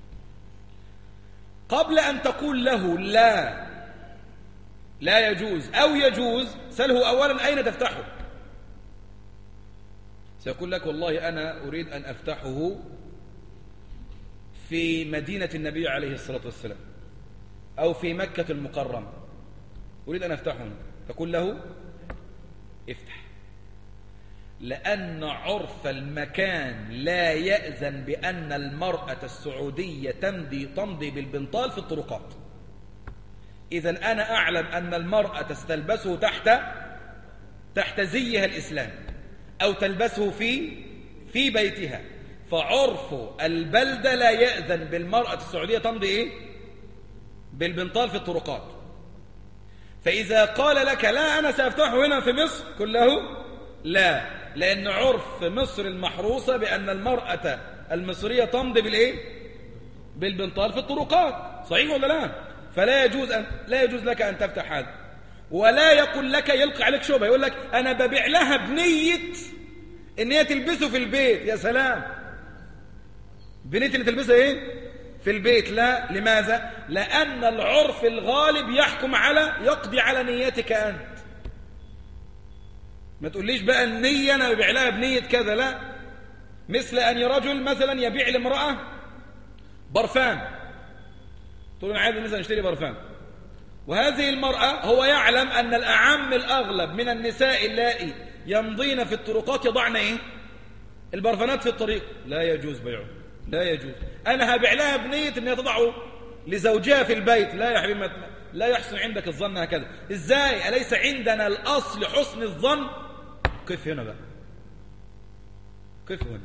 قبل أن تقول له لا لا يجوز أو يجوز، سأله أولا أين تفتحه. سيقول لك والله أنا أريد أن أفتحه في مدينة النبي عليه الصلاة والسلام أو في مكة المكرمة، أريد أن أفتحه. تقول له افتح، لأن عرف المكان لا يأذن بأن المرأة السعودية تمضي تمضي بالبنطال في الطرقات. إذن أنا أعلم أن المرأة تلبسه تحت تحت زيها الإسلام، أو تلبسه في في بيتها، فعرف البلدة لا يأذن بالمرأة السعودية تمضي إيه؟ بالبنطال في الطرقات. فإذا قال لك لا أنا سأفتحه هنا في مصر، قل له لا، لأن عرف مصر المحروسة بأن المرأة المصرية تمضي بالإيه؟ بالبنطال في الطرقات. صحيح ولا لا؟ فلا يجوز أن لا يجوز لك أن تفتح هذا. ولا يقول لك يلقي عليك شبهة، يقول لك أنا ببيع لها بنية إن هي تلبسه في البيت. يا سلام، بنية إن تلبسها إيه؟ في البيت. لا، لماذا؟ لأن العرف الغالب يحكم على يقضي على نيتك أنت. ما تقوليش بقى النية أنا ببيع لها بنية كذا، لا. مثل أن رجل مثلا يبيع لامرأة برفان، تقول أنا عايز مثلا اشتري برفان، وهذه المرأة هو يعلم أن الأعم الأغلب من النساء اللائي يمضين في الطرقات يضعن إيه؟ البرفانات في الطريق. لا يجوز بيعه، لا يجوز. أنا هبيع لها بنية أن تضعه لزوجها في البيت. لا يا حبيبي، لا يحسن عندك الظن هكذا. إزاي؟ أليس عندنا الأصل حسن الظن؟ كيف هنا بقى؟ كيف هنا؟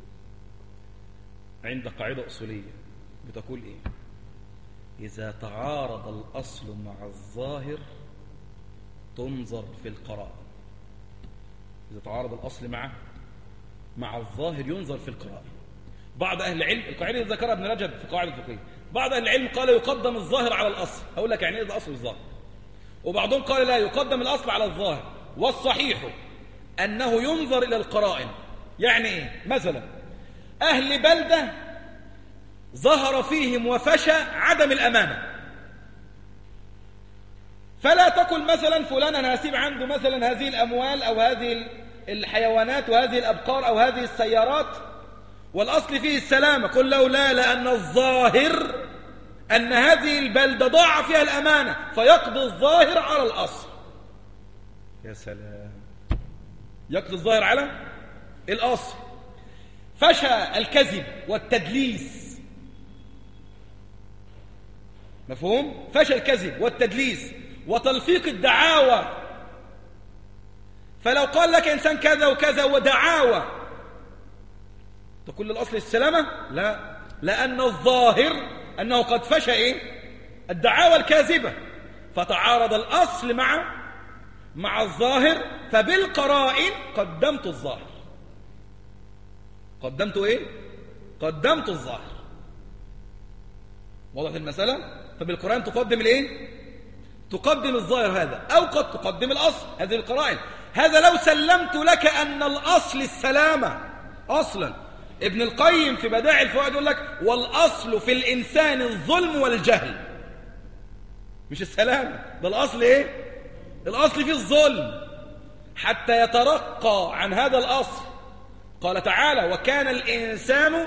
عند قاعدة أصولية بتقول إيه؟ إذا تعارض الأصل مع الظاهر تنظر في القرائن. إذا تعارض الأصل مع مع الظاهر ينظر في القرائن. بعض أهل العلم، القاعدة ذكرها ابن رجب في قواعد الفقهية، بعض أهل العلم قال يقدم الظاهر على الأصل. هقول لك يعني إيه الأصل والظاهر. وبعضهم قال لا، يقدم الأصل على الظاهر. والصحيح أنه ينظر إلى القرائن. يعني إيه؟ مثلا أهل بلدة ظهر فيهم وفشى عدم الأمانة، فلا تقل مثلا فلان أنا هسيب عنده مثلا هذه الأموال أو هذه الحيوانات وهذه الأبقار أو هذه السيارات والأصل فيه السلامة. قل له لا، لأن الظاهر أن هذه البلدة ضاع فيها الأمانة، فيقضي الظاهر على الأصل. يا سلام، يقضي الظاهر على الأصل. فشى الكذب والتدليس، مفهوم؟ فشى الكذب والتدليس وتلفيق الدعاوى. فلو قال لك إنسان كذا وكذا ودعاوى تقول للأصل السلامة؟ لا، لأن الظاهر أنه قد فشى إيه؟ الدعاوى الكاذبة، فتعارض الأصل مع مع الظاهر، فبالقرائن قدمت الظاهر. قدمت إيه؟ قدمت الظاهر. واضح المسألة؟ فبالقرائن تقدم الإيه؟ تقدم الظاهر هذا، أو قد تقدم الأصل. هذه القرائن. هذا لو سلمت لك أن الأصل السلامة أصلا. ابن القيم في بدائع الفوائد يقول لك والأصل في الإنسان الظلم والجهل، مش السلامة. ده الأصل إيه؟ الأصل فيه الظلم حتى يترقى عن هذا الأصل. قال تعالى وكان الإنسان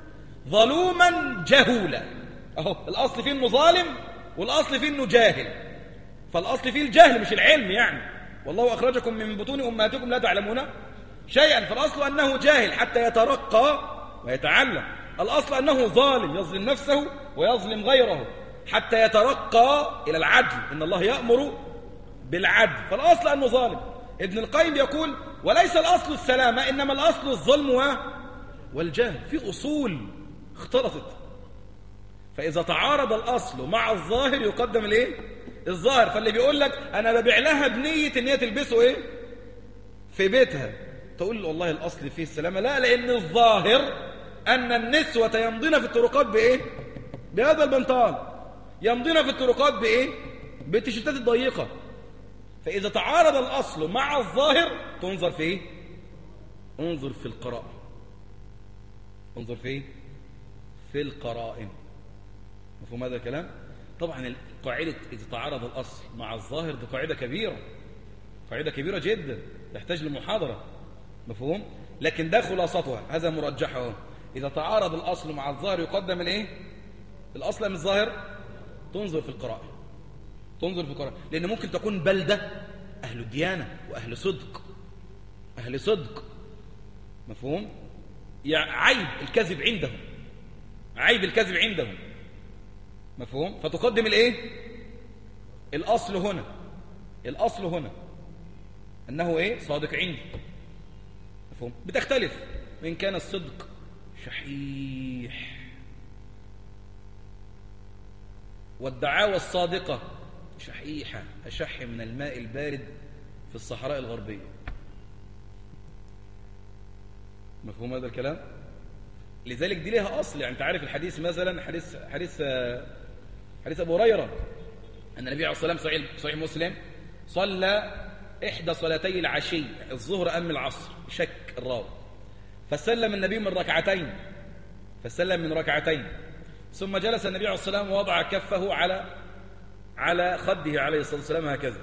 ظلوما جهولا. أهو الأصل فيه إنه ظالم والأصل فيه إنه جاهل. فالأصل فيه الجهل مش العلم يعني، والله أخرجكم من بطون أمهاتكم لا تعلمون شيئا. فالأصل أنه جاهل حتى يترقى ويتعلم. الأصل أنه ظالم يظلم نفسه ويظلم غيره حتى يترقى إلى العدل. إن الله يأمر بالعدل، فالأصل أنه ظالم. ابن القيم يقول وليس الأصل السلامة، إنما الأصل الظلم والجهل. في أصول اختلطت، فإذا تعارض الأصل مع الظاهر يقدم الإيه؟ الظاهر. فاللي بيقول لك أنا ببيع لها بنية إن هي تلبسه إيه؟ في بيتها، تقول له والله الأصل فيه السلامة. لا، لأن الظاهر أن النسوة يمضين في الطرقات بإيه؟ بهذا البنطال، يمضين في الطرقات بإيه؟ بالتيشيرتات الضيقة. فإذا تعارض الأصل مع الظاهر تنظر في إيه؟ انظر في القرائن. انظر في إيه؟ في القرائن. مفهوم هذا الكلام؟ طبعا قاعدة إذا تعارض الأصل مع الظاهر دي قاعدة كبيرة، قاعدة كبيرة جدا تحتاج لمحاضرة. مفهوم؟ لكن ده خلاصتها، هذا مرجحه. إذا تعارض الأصل مع الظاهر يقدم الإيه؟ الأصل من الظاهر. تنظر في القرائن، تنظر في القرائن، لأن ممكن تكون بلدة أهل ديانة وأهل صدق، أهل صدق. مفهوم؟ يعني عيب الكذب عندهم، عيب الكذب عندهم. مفهوم؟ فتقدم الإيه؟ الأصل هنا، الأصل هنا أنه إيه؟ صادق عندي. مفهوم؟ بتختلف من كان الصدق شحيح، والدعاوى الصادقة شحيحة أشح من الماء البارد في الصحراء الغربية. مفهوم هذا الكلام؟ لذلك دي لها أصل. يعني تعرف الحديث مثلا حديث حديث حديث أبو هريرة أن النبي عليه الصلاة والسلام صحيح, صحيح مسلم صلى إحدى صلاتي العشي الظهر أم العصر، شك الراوي، فسلم النبي من ركعتين، فسلم من ركعتين ثم جلس النبي عليه الصلاة والسلام ووضع كفه على على خده عليه الصلاة والسلام هكذا.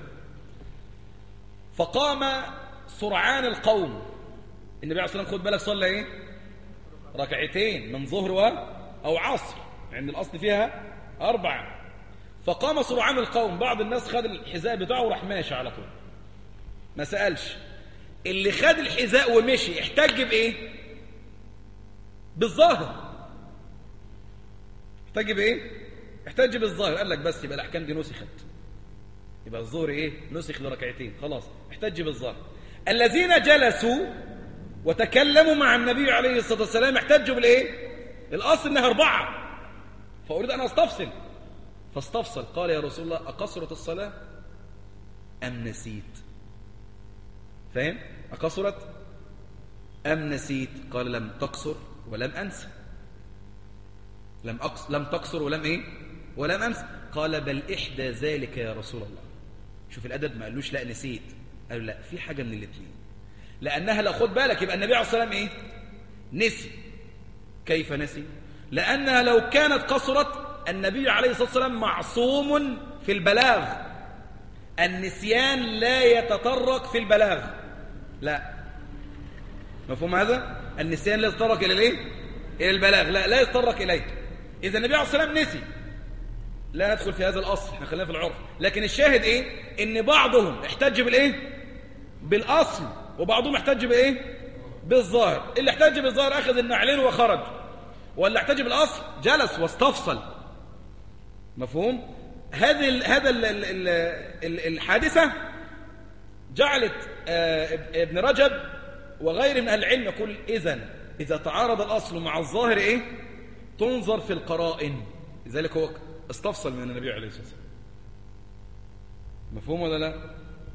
فقام سرعان القوم. النبي عليه الصلاة والسلام خد بالك صلى إيه؟ ركعتين من ظهر و أو عصر، عند الأصل فيها أربعة. فقام سرعان القوم. بعض الناس خد الحذاء بتاعه وراح ماشي على طول، ما سألش. اللي خد الحذاء ومشي احتج بإيه؟ بالظاهر. احتج بإيه؟ احتج بالظاهر، قال لك بس يبقى الأحكام دي نسخت، يبقى الظهر إيه؟ نسخ لركعتين، خلاص احتج بالظاهر. الذين جلسوا وتكلموا مع النبي عليه الصلاة والسلام احتجوا بالإيه؟ الأصل إنها أربعة، فأريد أن أستفصل، فاستفصل قال يا رسول الله أقصرت الصلاة أم نسيت؟ فاهم؟ أقصرت أم نسيت؟ قال لم تقصر ولم أنسى. لم أقص... لم تقصر ولم إيه؟ ولم أنسى. قال بل إحدى ذلك يا رسول الله. شوف الأدب، ما قالوش لا نسيت، قالوا لا، في حاجة من الاثنين، لأنها لو خد بالك يبقى النبي عليه الصلاة والسلام إيه؟ نسي. كيف نسي؟ لأنها لو كانت قصرت، النبي عليه الصلاة والسلام معصوم في البلاغ، النسيان لا يتطرق في البلاغ، لا، مفهوم هذا؟ النسيان لا يتطرق إلى الإيه؟ إلى البلاغ، لا لا يتطرق إليه. إذا النبي عليه الصلاة والسلام نسي، لا ندخل في هذا الأصل، احنا خلينا في العرف. لكن الشاهد إيه؟ إن بعضهم احتج بالإيه؟ بالأصل، وبعضهم احتج بإيه؟ بالظاهر. اللي احتج بالظاهر أخذ النعلين وخرج، واللي احتج بالأصل جلس واستفصل. مفهوم؟ هذه ال هذا ال ال ال الحادثة جعلت ابن رجب وغيره من أهل العلم يقول إذن إذا تعارض الأصل مع الظاهر إيه؟ تنظر في القرائن. لذلك هو استفصل من النبي عليه الصلاة والسلام. مفهوم ولا لا؟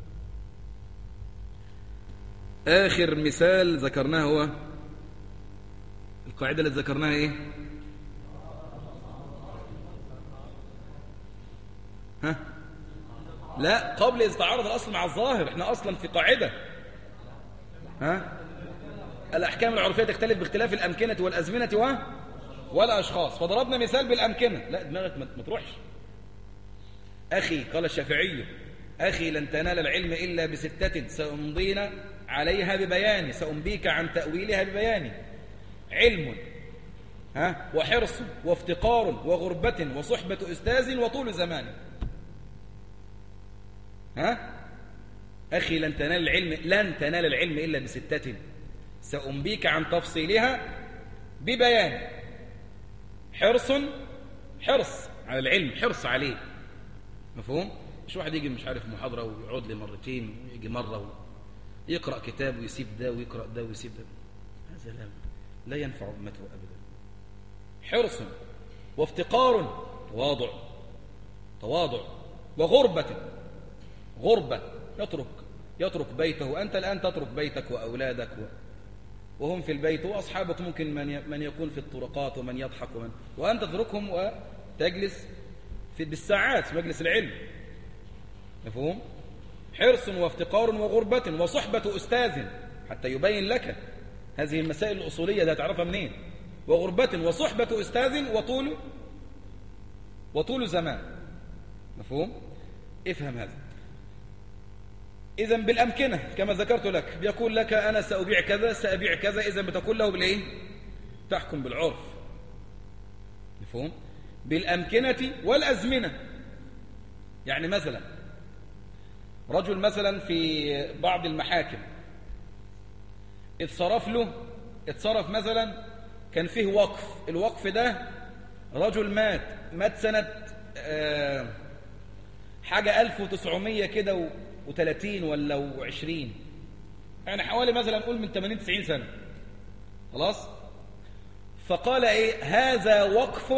آخر مثال ذكرناه هو القاعدة اللي ذكرناها إيه؟ ها؟ لا، قبل إذا تعارض الأصل مع الظاهر، احنا أصلا في قاعدة، ها؟ الأحكام العرفية تختلف باختلاف الأمكنة والأزمنة و... والأشخاص، فضربنا مثال بالأمكنة. لا، دماغك ما تروحش. أخي، قال الشافعي أخي لن تنال العلم إلا بستة سأمضينا عليها ببياني، سأنبيك عن تأويلها ببياني: علم، ها، وحرص وافتقار وغربة وصحبة أستاذ وطول زمان. ها؟ أخي لن تنال العلم لن تنال العلم إلا بستة سأنبيك عن تفصيلها ببيان: حرص، حرص على العلم، حرص عليه. مفهوم؟ مش واحد يجي مش عارف محاضرة ويقعد لي مرتين ويجي مرة ويقرأ كتاب ويسيب ده ويقرأ ده ويسيب ده، هذا لا لا ينفع أمته أبدا. حرص وافتقار، تواضع، تواضع، وغربة، غربة، يترك يترك بيته. أنت الآن تترك بيتك وأولادك وهم في البيت، وأصحابك ممكن من من يكون في الطرقات ومن يضحك ومن وأنت تتركهم وتجلس في بالساعات في مجلس العلم. مفهوم؟ حرص وافتقار وغربة وصحبة أستاذ، حتى يبين لك هذه المسائل الأصولية ده تعرفها منين. وغربة وصحبة أستاذ وطول وطول زمان. مفهوم؟ افهم هذا. إذن بالأمكنة كما ذكرت لك، بيقول لك أنا سأبيع كذا سأبيع كذا، إذن بتقول له بالإيه؟ تحكم بالعرف. مفهوم؟ بالأمكنة والأزمنة. يعني مثلا رجل مثلا في بعض المحاكم اتصرف له اتصرف مثلا كان فيه وقف، الوقف ده رجل مات مات سنة آه حاجة ألف وتسعمية كده وثلاثين ولا وعشرين، يعني حوالي مثلا نقول من ثمانين تسعين سنة، خلاص. فقال ايه؟ هذا وقف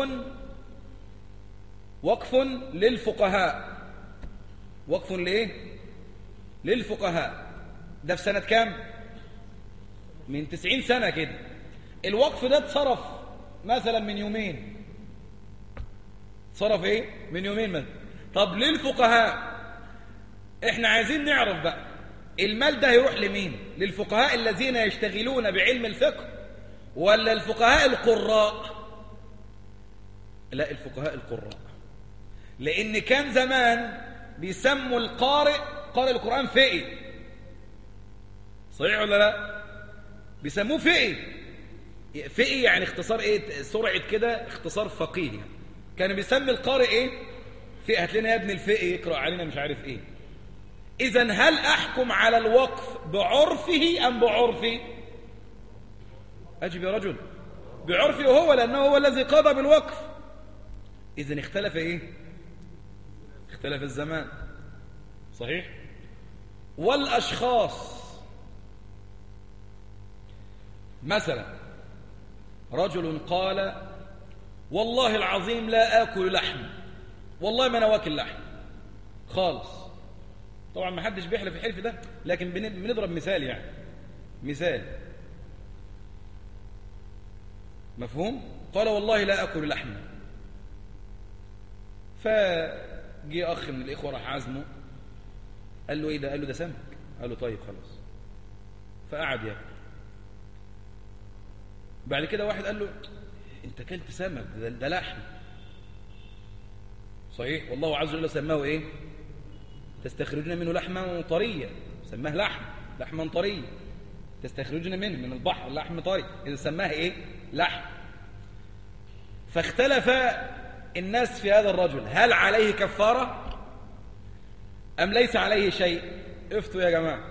وقف للفقهاء. وقف ليه؟ للفقهاء. ده في سنة كام؟ من تسعين سنة كده. الوقف ده اتصرف مثلا من يومين، اتصرف ايه؟ من يومين مثلا. طب للفقهاء، احنا عايزين نعرف بقى المال ده هيروح لمين؟ للفقهاء الذين يشتغلون بعلم الفقه ولا الفقهاء القراء؟ لا، الفقهاء القراء، لان كان زمان بيسموا القارئ قارئ القرآن فقي، صحيح ولا لا؟ بيسموه فقي. فقي يعني اختصار ايه؟ سرعة كده، اختصار فقيه يعني. كانوا بيسمي القارئ ايه؟ فقي. هات لنا يا ابن الفقي يقرأ علينا مش عارف ايه. إذن هل أحكم على الوقف بعرفه أم بعرفي؟ أجب يا رجل. بعرفه هو، لأنه هو الذي قضى بالوقف. إذن اختلف إيه؟ اختلف الزمان، صحيح؟ والأشخاص، مثلا رجل قال والله العظيم لا آكل لحم، والله ما أنا واكل لحم خالص. طبعا ما حدش بيحلف الحلف ده، لكن بنضرب مثال، يعني مثال مفهوم. قال والله لا أكل لحم، فجي أخ من الإخوة راح عزمه، قال له إيه ده؟ قال له ده سمك. قال له طيب خلاص، فقعد ياكل. بعد كده واحد قال له انت كلت سمك، ده, ده لحم. صحيح، والله عز وجل سماه ايه؟ تستخرجون منه لحما طريا، سماه لحم، لحما طريا تستخرجون منه من البحر لحم طري، اذا سماه ايه؟ لحم. فاختلف الناس في هذا الرجل، هل عليه كفارة ام ليس عليه شيء؟ افتوا يا جماعة.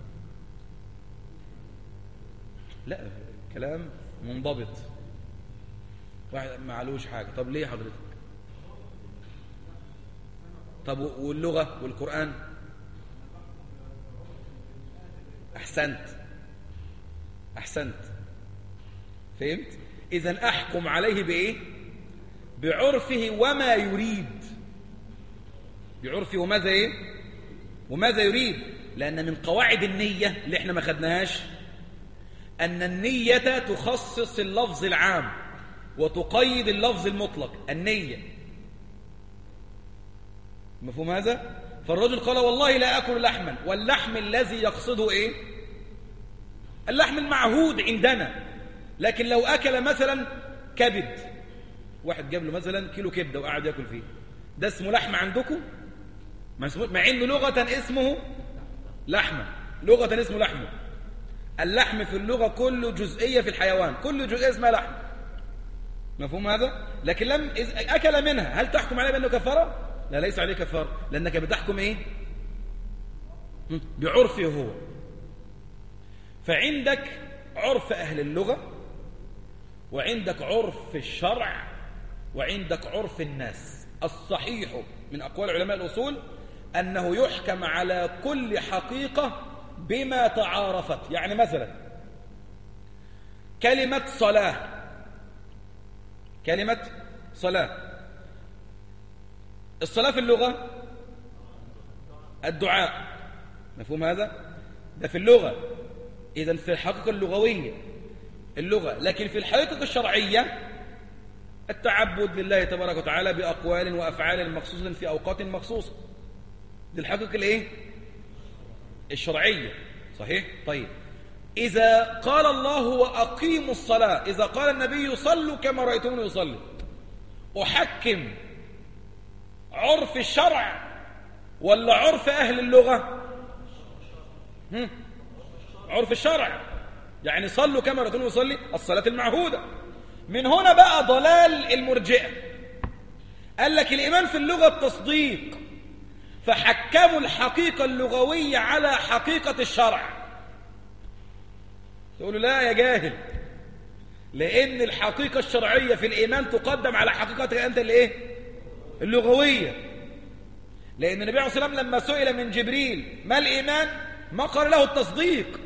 لا، كلام منضبط. واحد ما علوش حاجة، طب ليه حضرتك؟ طب واللغة والقرآن؟ أحسنت أحسنت فهمت؟ إذن أحكم عليه بإيه؟ بعرفه وما يريد. بعرفه وماذا إيه؟ وماذا يريد. لأن من قواعد النية اللي احنا ما خدناهاش أن النية تخصص اللفظ العام وتقيد اللفظ المطلق، النية. مفهوم هذا؟ فالرجل قال والله لا أكل لحما، واللحم الذي يقصده إيه؟ اللحم المعهود عندنا. لكن لو أكل مثلا كبد، واحد جاب له مثلا كيلو كبدة وقعد يأكل فيه، ده اسمه لحم عندكم؟ مع إنه لغة اسمه لحمة، لغة اسمه لحمة. اللحم في اللغة كل جزئية في الحيوان، كل جزئية اسمها لحم. مفهوم هذا؟ لكن لم إذا أكل منها هل تحكم عليه بأنه كفارة؟ لا، ليس عليه كفارة، لأنك بتحكم إيه؟ بعرفه هو. فعندك عرف أهل اللغة، وعندك عرف الشرع، وعندك عرف الناس. الصحيح من أقوال علماء الأصول أنه يحكم على كل حقيقة بما تعارفت. يعني مثلا كلمة صلاة، كلمة صلاة، الصلاة في اللغة الدعاء. مفهوم هذا؟ ده في اللغة، إذن في الحقيقة اللغوية اللغة. لكن في الحقيقة الشرعية التعبد لله تبارك وتعالى بأقوال وأفعال مخصوصة في أوقات مخصوصة. دي الحقيقة الإيه؟ الشرعية. صحيح؟ طيب، إذا قال الله وأقيموا الصلاة، إذا قال النبي صلوا كما رأيتموني يصلي، أحكم عرف الشرع ولا عرف أهل اللغة؟ هم؟ عرف الشرع، يعني صلوا كما رأيتموني يصلي، الصلاة المعهودة. من هنا بقى ضلال المرجئة، قال لك الإيمان في اللغة التصديق، فحكموا الحقيقة اللغوية على حقيقة الشرع. تقولوا لا يا جاهل، لأن الحقيقة الشرعية في الإيمان تقدم على حقيقة أنت الإيه؟ اللغوية. لأن النبي عليه الصلاة والسلام لما سئل من جبريل ما الإيمان، ما قال له التصديق،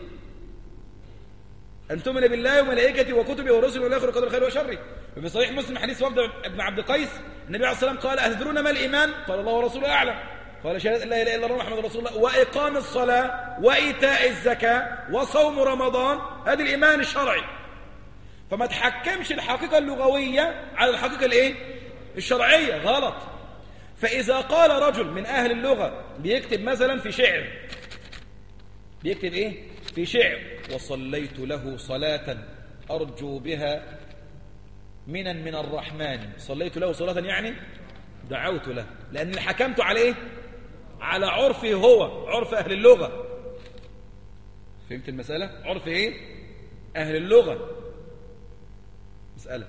أن تؤمن بالله وملائكته وكتبه ورسله والآخر وقدر خير وشر. في صحيح مسلم حديث وفد ابن عبد القيس، النبي عليه الصلاة والسلام قال أتدرون ما الإيمان؟ قال الله ورسوله أعلم. قال شهادة لا إله إلا الله محمد رسول الله وإقام الصلاة وإيتاء الزكاة وصوم رمضان، هذا الإيمان الشرعي. فما تحكمش الحقيقة اللغوية على الحقيقة الإيه؟ الشرعية، غلط. فإذا قال رجل من أهل اللغة بيكتب مثلا في شعر، بيكتب إيه؟ في شعر وصليت له صلاة أرجو بها منا من الرحمن، صليت له صلاة يعني دعوت له، لأني حكمت على إيه؟ على عرفه هو، عرف أهل اللغة. فهمت المسألة؟ عرف إيه؟ أهل اللغة. مسألة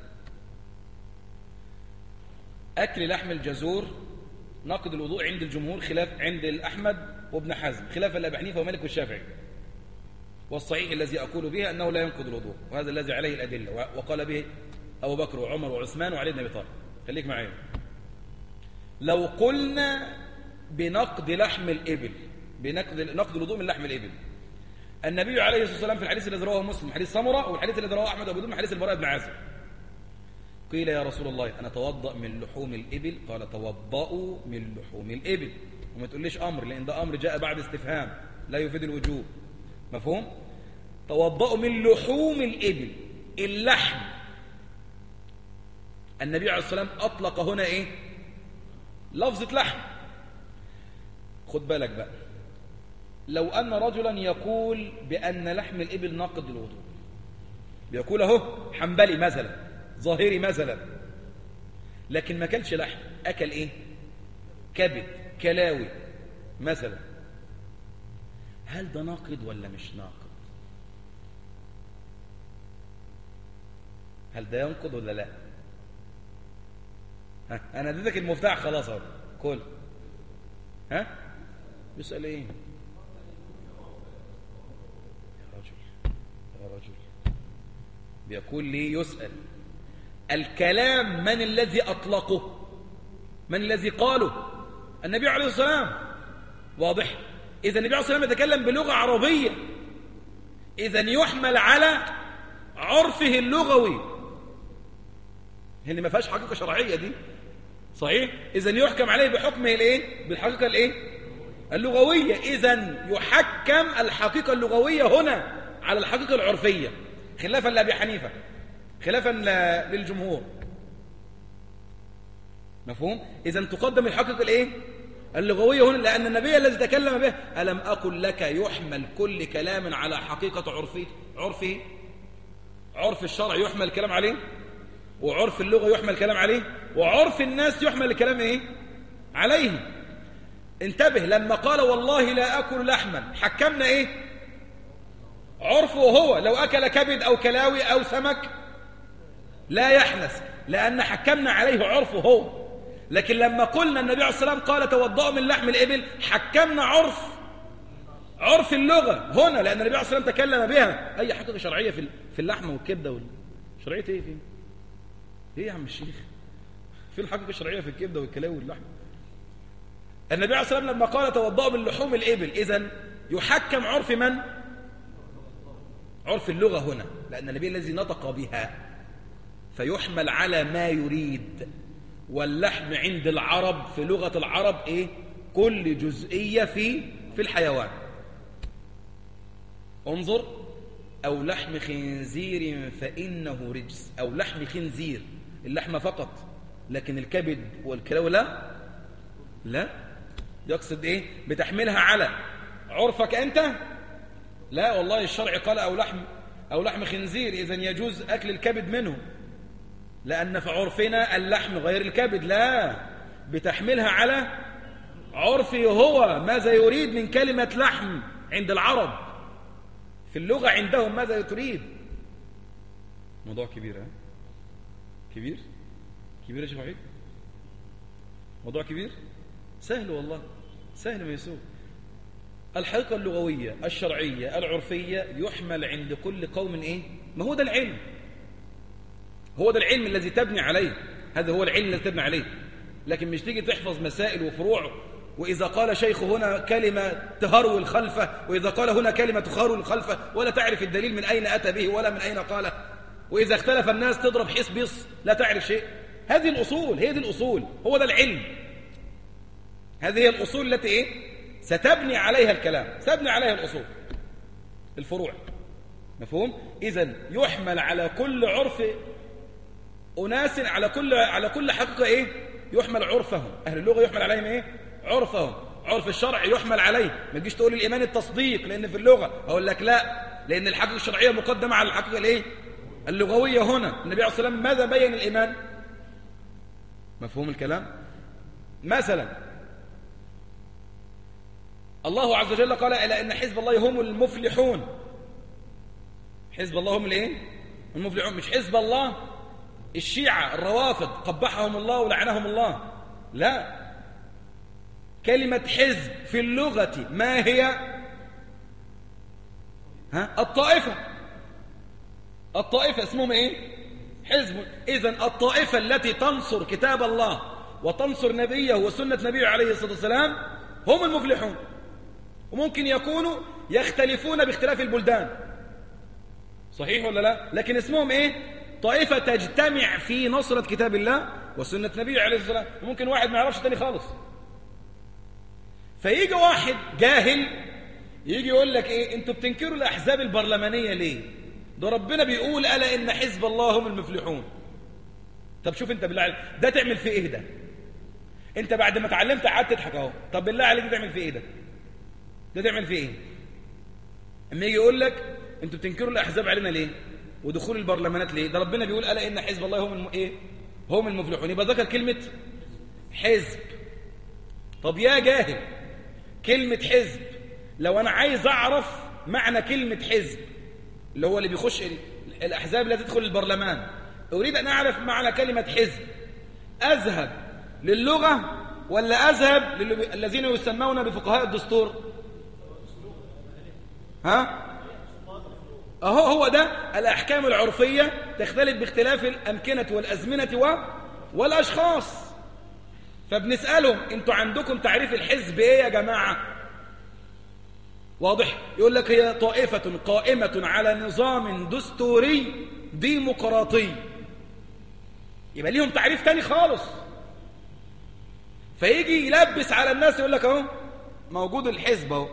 أكل لحم الجزور نقض الوضوء عند الجمهور، خلاف عند الأحمد وابن حزم، خلاف لأبي حنيفة ومالك والشافعي. والصحيح الذي أقول به أنه لا ينقض الوضوء، وهذا الذي عليه الأدلة، وقال به أبو بكر وعمر وعثمان وعلي بن أبي طالب. خليك معايا. لو قلنا بنقد لحم الإبل، بنقد نقد الوضوء من لحم الإبل. النبي عليه الصلاة والسلام في الحديث الذي رواه مسلم حديث سمرة، والحديث الذي رواه أحمد وأبو داود حديث البراء بن عازب، قيل يا رسول الله أنا توضأ من لحوم الإبل؟ قال توضأوا من لحوم الإبل. وما تقوليش أمر، لأن ده أمر جاء بعد استفهام لا يفيد الوجوب. مفهوم؟ توضأوا من لحوم الإبل، اللحم. النبي عليه الصلاة والسلام أطلق هنا إيه؟ لفظة لحم. خد بالك بقى، لو أن رجلا يقول بأن لحم الإبل ناقض الوضوء، بيقول اهو حنبلي مثلا، ظاهري مثلا، لكن ما كلش لحم، أكل إيه؟ كبد، كلاوي مثلا، هل ده ناقض ولا مش ناقض؟ هل ده ينقض ولا لا؟ ها أنا اديتك المفتاح خلاص اهو، كل ها بيسأل إيه؟ يا رجل يا رجل بيقول لي يسأل الكلام من الذي أطلقه؟ من الذي قاله؟ النبي عليه الصلاة والسلام. واضح؟ إذا النبي عليه الصلاة والسلام يتكلم بلغة عربية، إذا يحمل على عرفه اللغوي، هنا ما فيهاش حقيقة شرعية دي، صحيح؟ إذا يحكم عليه بحكمه الإيه؟ بالحقيقة الإيه؟ اللغوية. إذا يحكم الحقيقة اللغوية هنا على الحقيقة العرفية، خلافا لأبي حنيفة، خلافا للجمهور. مفهوم؟ إذا تقدم الحقيقة الإيه؟ اللغوية هنا، لأن النبي الذي تكلم به ألم أقل لك يحمل كل كلام على حقيقة عرفه عرفه عرف الشرع يحمل الكلام عليه، وعرف اللغة يحمل الكلام عليه، وعرف الناس يحمل الكلام إيه؟ عليه. انتبه، لما قال والله لا أكل لحما حكمنا إيه؟ عرفه هو، لو أكل كبد أو كلاوي أو سمك لا يحنث، لأن حكمنا عليه عرفه هو. لكن لما قلنا النبي عليه الصلاة والسلام قال توضأوا من لحم الإبل، حكمنا عرف عرف اللغة هنا، لأن النبي عليه الصلاة والسلام تكلم بها. أي حقيقة شرعية في في اللحمة والكبدة وال... شرعية إيه فين؟ إيه يا عم الشيخ؟ في الحقيقة الشرعية في الكبدة والكلاوي واللحمة. النبي عليه الصلاة والسلام لما قال توضأوا من لحوم الإبل، إذن يحكم عرف من؟ عرف اللغة هنا، لأن النبي الذي نطق بها، فيحمل على ما يريد. واللحم عند العرب في لغة العرب إيه؟ كل جزئية في في الحيوان. انظر، أو لحم خنزير فإنه رجس، أو لحم خنزير اللحمة فقط، لكن الكبد والكلاوي لا لا. يقصد إيه؟ بتحملها على عرفك أنت؟ لا والله الشرع قال أو لحم أو لحم خنزير، إذن يجوز أكل الكبد منه، لأن في عرفنا اللحم غير الكبد. لا، بتحملها على عرفه هو، ماذا يريد من كلمة لحم عند العرب، في اللغة عندهم ماذا تريد. موضوع كبير. ها كبير كبير يا شيخ وحيد، موضوع كبير. سهل والله، سهل ميسور. الحقيقة اللغوية الشرعية العرفية يحمل عند كل قوم إيه؟ ما هو ده العلم، هو ده العلم الذي تبني عليه، هذا هو العلم الذي تبني عليه. لكن مش تيجي تحفظ مسائل وفروع، وإذا قال شيخ هنا كلمة تهرول الخلفة، وإذا قال هنا كلمة تخرول الخلفة، ولا تعرف الدليل من أين أتى به ولا من أين قاله، وإذا اختلف الناس تضرب حيث بيص، لا تعرف شيء. هذه الأصول، هي دي الأصول، هو ده العلم. هذه هي الأصول التي إيه؟ ستبني عليها الكلام، ستبني عليها الأصول الفروع. مفهوم؟ إذن يحمل على كل عرف أناس، على كل على كل حقيقة إيه؟ يحمل عرفهم. أهل اللغة يحمل عليهم إيه؟ عرفهم. عرف الشرع يحمل عليه. ما تجيش تقول الإيمان التصديق لأن في اللغة، أقول لك لا، لأن الحقيقة الشرعية مقدمة على الحقيقة الإيه؟ اللغوية. هنا النبي عليه الصلاة والسلام ماذا بين الإيمان؟ مفهوم الكلام؟ مثلا الله عز وجل قال إلى إن حزب الله هم المفلحون. حزب الله هم الإيه؟ المفلحون، مش حزب الله الشيعة الروافض قبحهم الله ولعنهم الله. لا، كلمة حزب في اللغة ما هي؟ ها؟ الطائفة. الطائفة اسمهم إيه؟ حزب. إذن الطائفة التي تنصر كتاب الله وتنصر نبيه وسنة نبيه عليه الصلاة والسلام هم المفلحون. وممكن يكونوا يختلفون باختلاف البلدان، صحيح ولا لا؟ لكن اسمهم ايه؟ طائفة تجتمع في نصرة كتاب الله وسنة نبيه عليه الصلاة والسلام. وممكن واحد ما يعرفش تاني خالص، فيجي واحد جاهل يجي يقول لك ايه؟ انتوا بتنكروا الاحزاب البرلمانية ليه؟ ده ربنا بيقول ألا إن حزب الله هم المفلحون. طب شوف انت بالله عليك ده تعمل فيه ايه ده؟ انت بعد ما اتعلمت قعدت تضحك اهو. طب بالله عليك ده تعمل فيه ايه ده؟ ده تعمل فيه ايه؟ اما يجي يقول لك انتوا بتنكروا الاحزاب علينا ليه؟ ودخول البرلمانات ليه؟ ده ربنا بيقول ألا إن حزب الله هم الم... ايه؟ هم المفلحون. يبقى ذكر كلمة حزب. طب يا جاهل، كلمة حزب لو انا عايز اعرف معنى كلمة حزب اللي هو اللي بيخش الأحزاب اللي تدخل البرلمان، أريد أن أعرف معنى كلمة حزب، أذهب للغة ولا أذهب للذين يسمون بفقهاء الدستور؟ ها؟ أهو هو ده. الأحكام العرفية تختلف باختلاف الأمكنة والأزمنة و... والأشخاص. فبنسألهم أنتوا عندكم تعريف الحزب إيه يا جماعة؟ واضح؟ يقول لك هي طائفة قائمة على نظام دستوري ديمقراطي. يبقى ليهم تعريف تاني خالص. فيجي يلبس على الناس يقول لك اهو موجود الحزب اهو.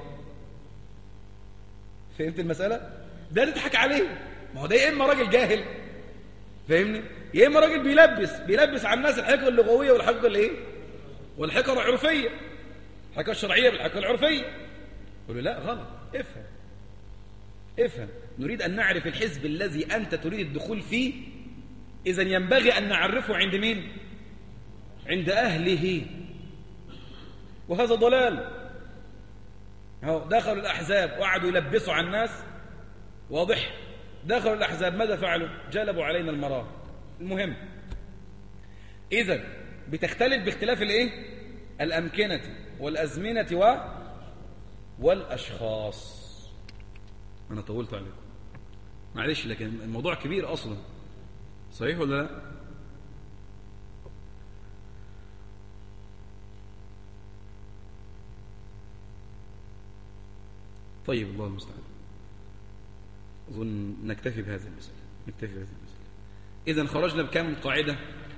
فهمت المسألة؟ ده تضحك عليه. ما هو ده يا اما راجل جاهل، فاهمني؟ يا اما راجل بيلبس بيلبس على الناس الحقيقة اللغوية والحقيقة الايه؟ والحقيقة العرفية. الحقيقة الشرعية بالحقيقة العرفية. يقول له لا غلط، افهم افهم. نريد أن نعرف الحزب الذي أنت تريد الدخول فيه، إذن ينبغي أن نعرفه عند مين؟ عند أهله. وهذا ضلال. هو دخلوا الأحزاب وقعدوا يلبسوا على الناس، واضح؟ دخلوا الأحزاب ماذا فعلوا؟ جلبوا علينا المرار. المهم إذن بتختلف باختلاف الإيه؟ الأمكنة والأزمنة و والأشخاص. أنا طولت عليكم معلش، لكن الموضوع كبير أصلا، صحيح ولا لا؟ طيب الله المستعان. أظن نكتفي بهذه المسألة نكتفي بهذه المسألة. إذن خرجنا بكم قاعدة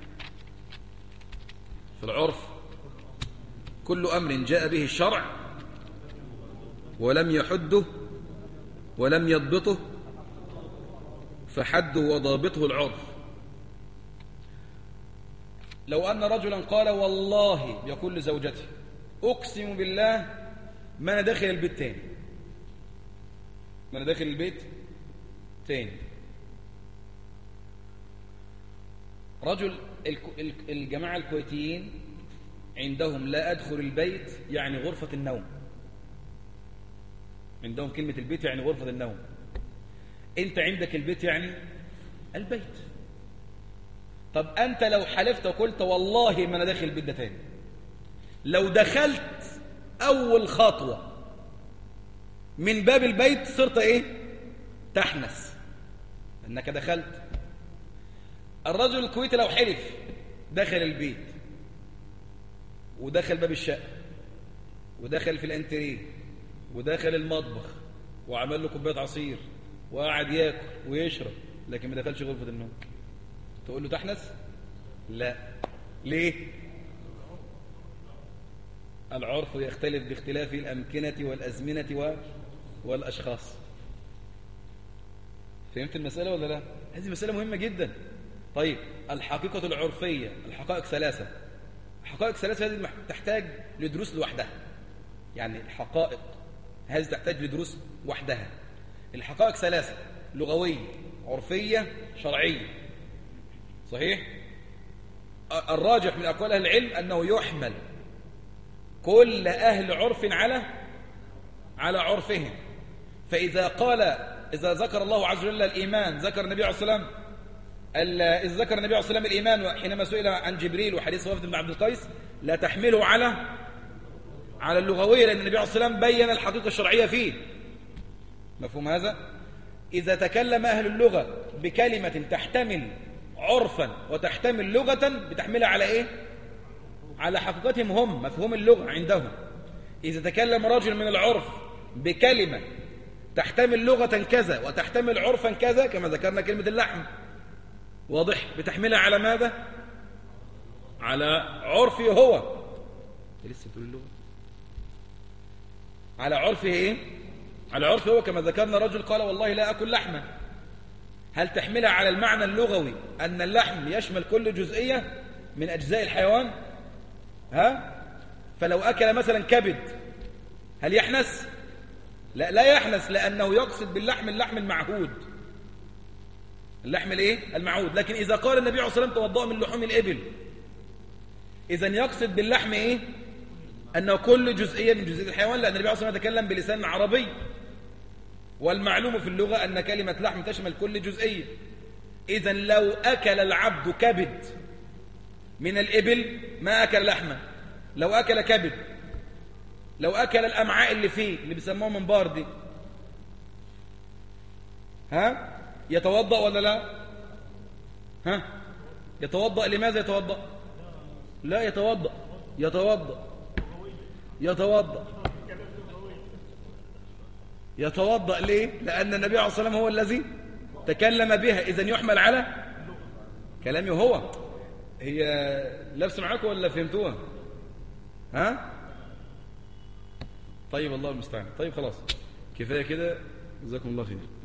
في العرف؟ كل أمر جاء به الشرع ولم يحده ولم يضبطه فحده وضابطه العرف. لو أن رجلا قال والله يقول لزوجته أقسم بالله ما أنا داخل البيت تاني، ما أنا داخل البيت تاني. رجل الجماعة الكويتيين عندهم لا أدخل البيت يعني غرفة النوم. عندهم كلمة البيت يعني غرفة النوم. أنت عندك البيت يعني البيت. طب أنت لو حلفت وقلت والله ما أنا داخل البيت ده تاني، لو دخلت أول خطوة من باب البيت صرت إيه؟ تحنس أنك دخلت. الرجل الكويتي لو حلف دخل البيت ودخل باب الشقة ودخل في الانتريه ودخل المطبخ وعمل له كوبايه عصير وقعد ياكل ويشرب، لكن ما دخلش غرفة النوم، تقول له تحنس؟ لا. ليه؟ العرف يختلف باختلاف الأمكنة والأزمنة والأشخاص. فهمت المسألة ولا لا؟ هذه مسألة مهمة جدا. طيب الحقيقة العرفية، الحقائق ثلاثة. الحقائق ثلاثة هذه تحتاج لدروس لوحدها. يعني الحقائق هذه تحتاج لدروس وحدها. الحقائق ثلاثة: لغوية، عرفية، شرعية. صحيح؟ الراجح من أقوال أهل العلم أنه يحمل كل أهل عرف على على عرفهم. فإذا قال إذا ذكر الله عز وجل الإيمان، ذكر النبي عليه الصلاة والسلام إذا ذكر النبي عليه الصلاة والسلام الإيمان حينما سئل عن جبريل وحديث وفد بن عبد القيس، لا تحمله على على اللغوية، لأن النبي عليه الصلاة والسلام بين الحقيقة الشرعية فيه. مفهوم هذا؟ إذا تكلم أهل اللغة بكلمة تحتمل عرفا وتحتمل لغة، بتحملها على إيه؟ على حقيقتهم هم، مفهوم اللغة عندهم. إذا تكلم رجل من العرف بكلمة تحتمل لغة كذا وتحتمل عرفا كذا، كما ذكرنا كلمة اللحم، واضح، بتحملها على ماذا؟ على عرفه هو. لسه بتقول اللغة على عرفه ايه؟ على عرفه هو. كما ذكرنا رجل قال والله لا أكل لحما، هل تحملها على المعنى اللغوي أن اللحم يشمل كل جزئية من أجزاء الحيوان؟ ها؟ فلو أكل مثلا كبد هل يحنس؟ لا، لا يحنس، لأنه يقصد باللحم اللحم المعهود، اللحم الايه؟ المعهود. لكن إذا قال النبي عليه الصلاة والسلام توضأوا من لحوم الإبل، إذن يقصد باللحم إيه؟ أنه كل جزئية من جزئيات الحيوان، لأن النبي عليه الصلاة والسلام يتكلم بلسان عربي، والمعلوم في اللغة أن كلمة لحم تشمل كل جزئية. إذن لو أكل العبد كبد من الإبل ما أكل لحمة. لو أكل كبد، لو أكل الأمعاء اللي فيه اللي بيسموه منبار دي، ها؟ يتوضأ ولا لا؟ ها؟ يتوضأ. لماذا يتوضأ؟ لا يتوضأ، يتوضأ يتوضأ يتوضأ. ليه؟ لأن النبي عليه الصلاة والسلام هو الذي تكلم بها، إذن يحمل على كلامه هو. هي لابسه معاكم ولا فهمتوها؟ ها؟ طيب الله المستعان. طيب خلاص كفاية كده، جزاكم الله خير.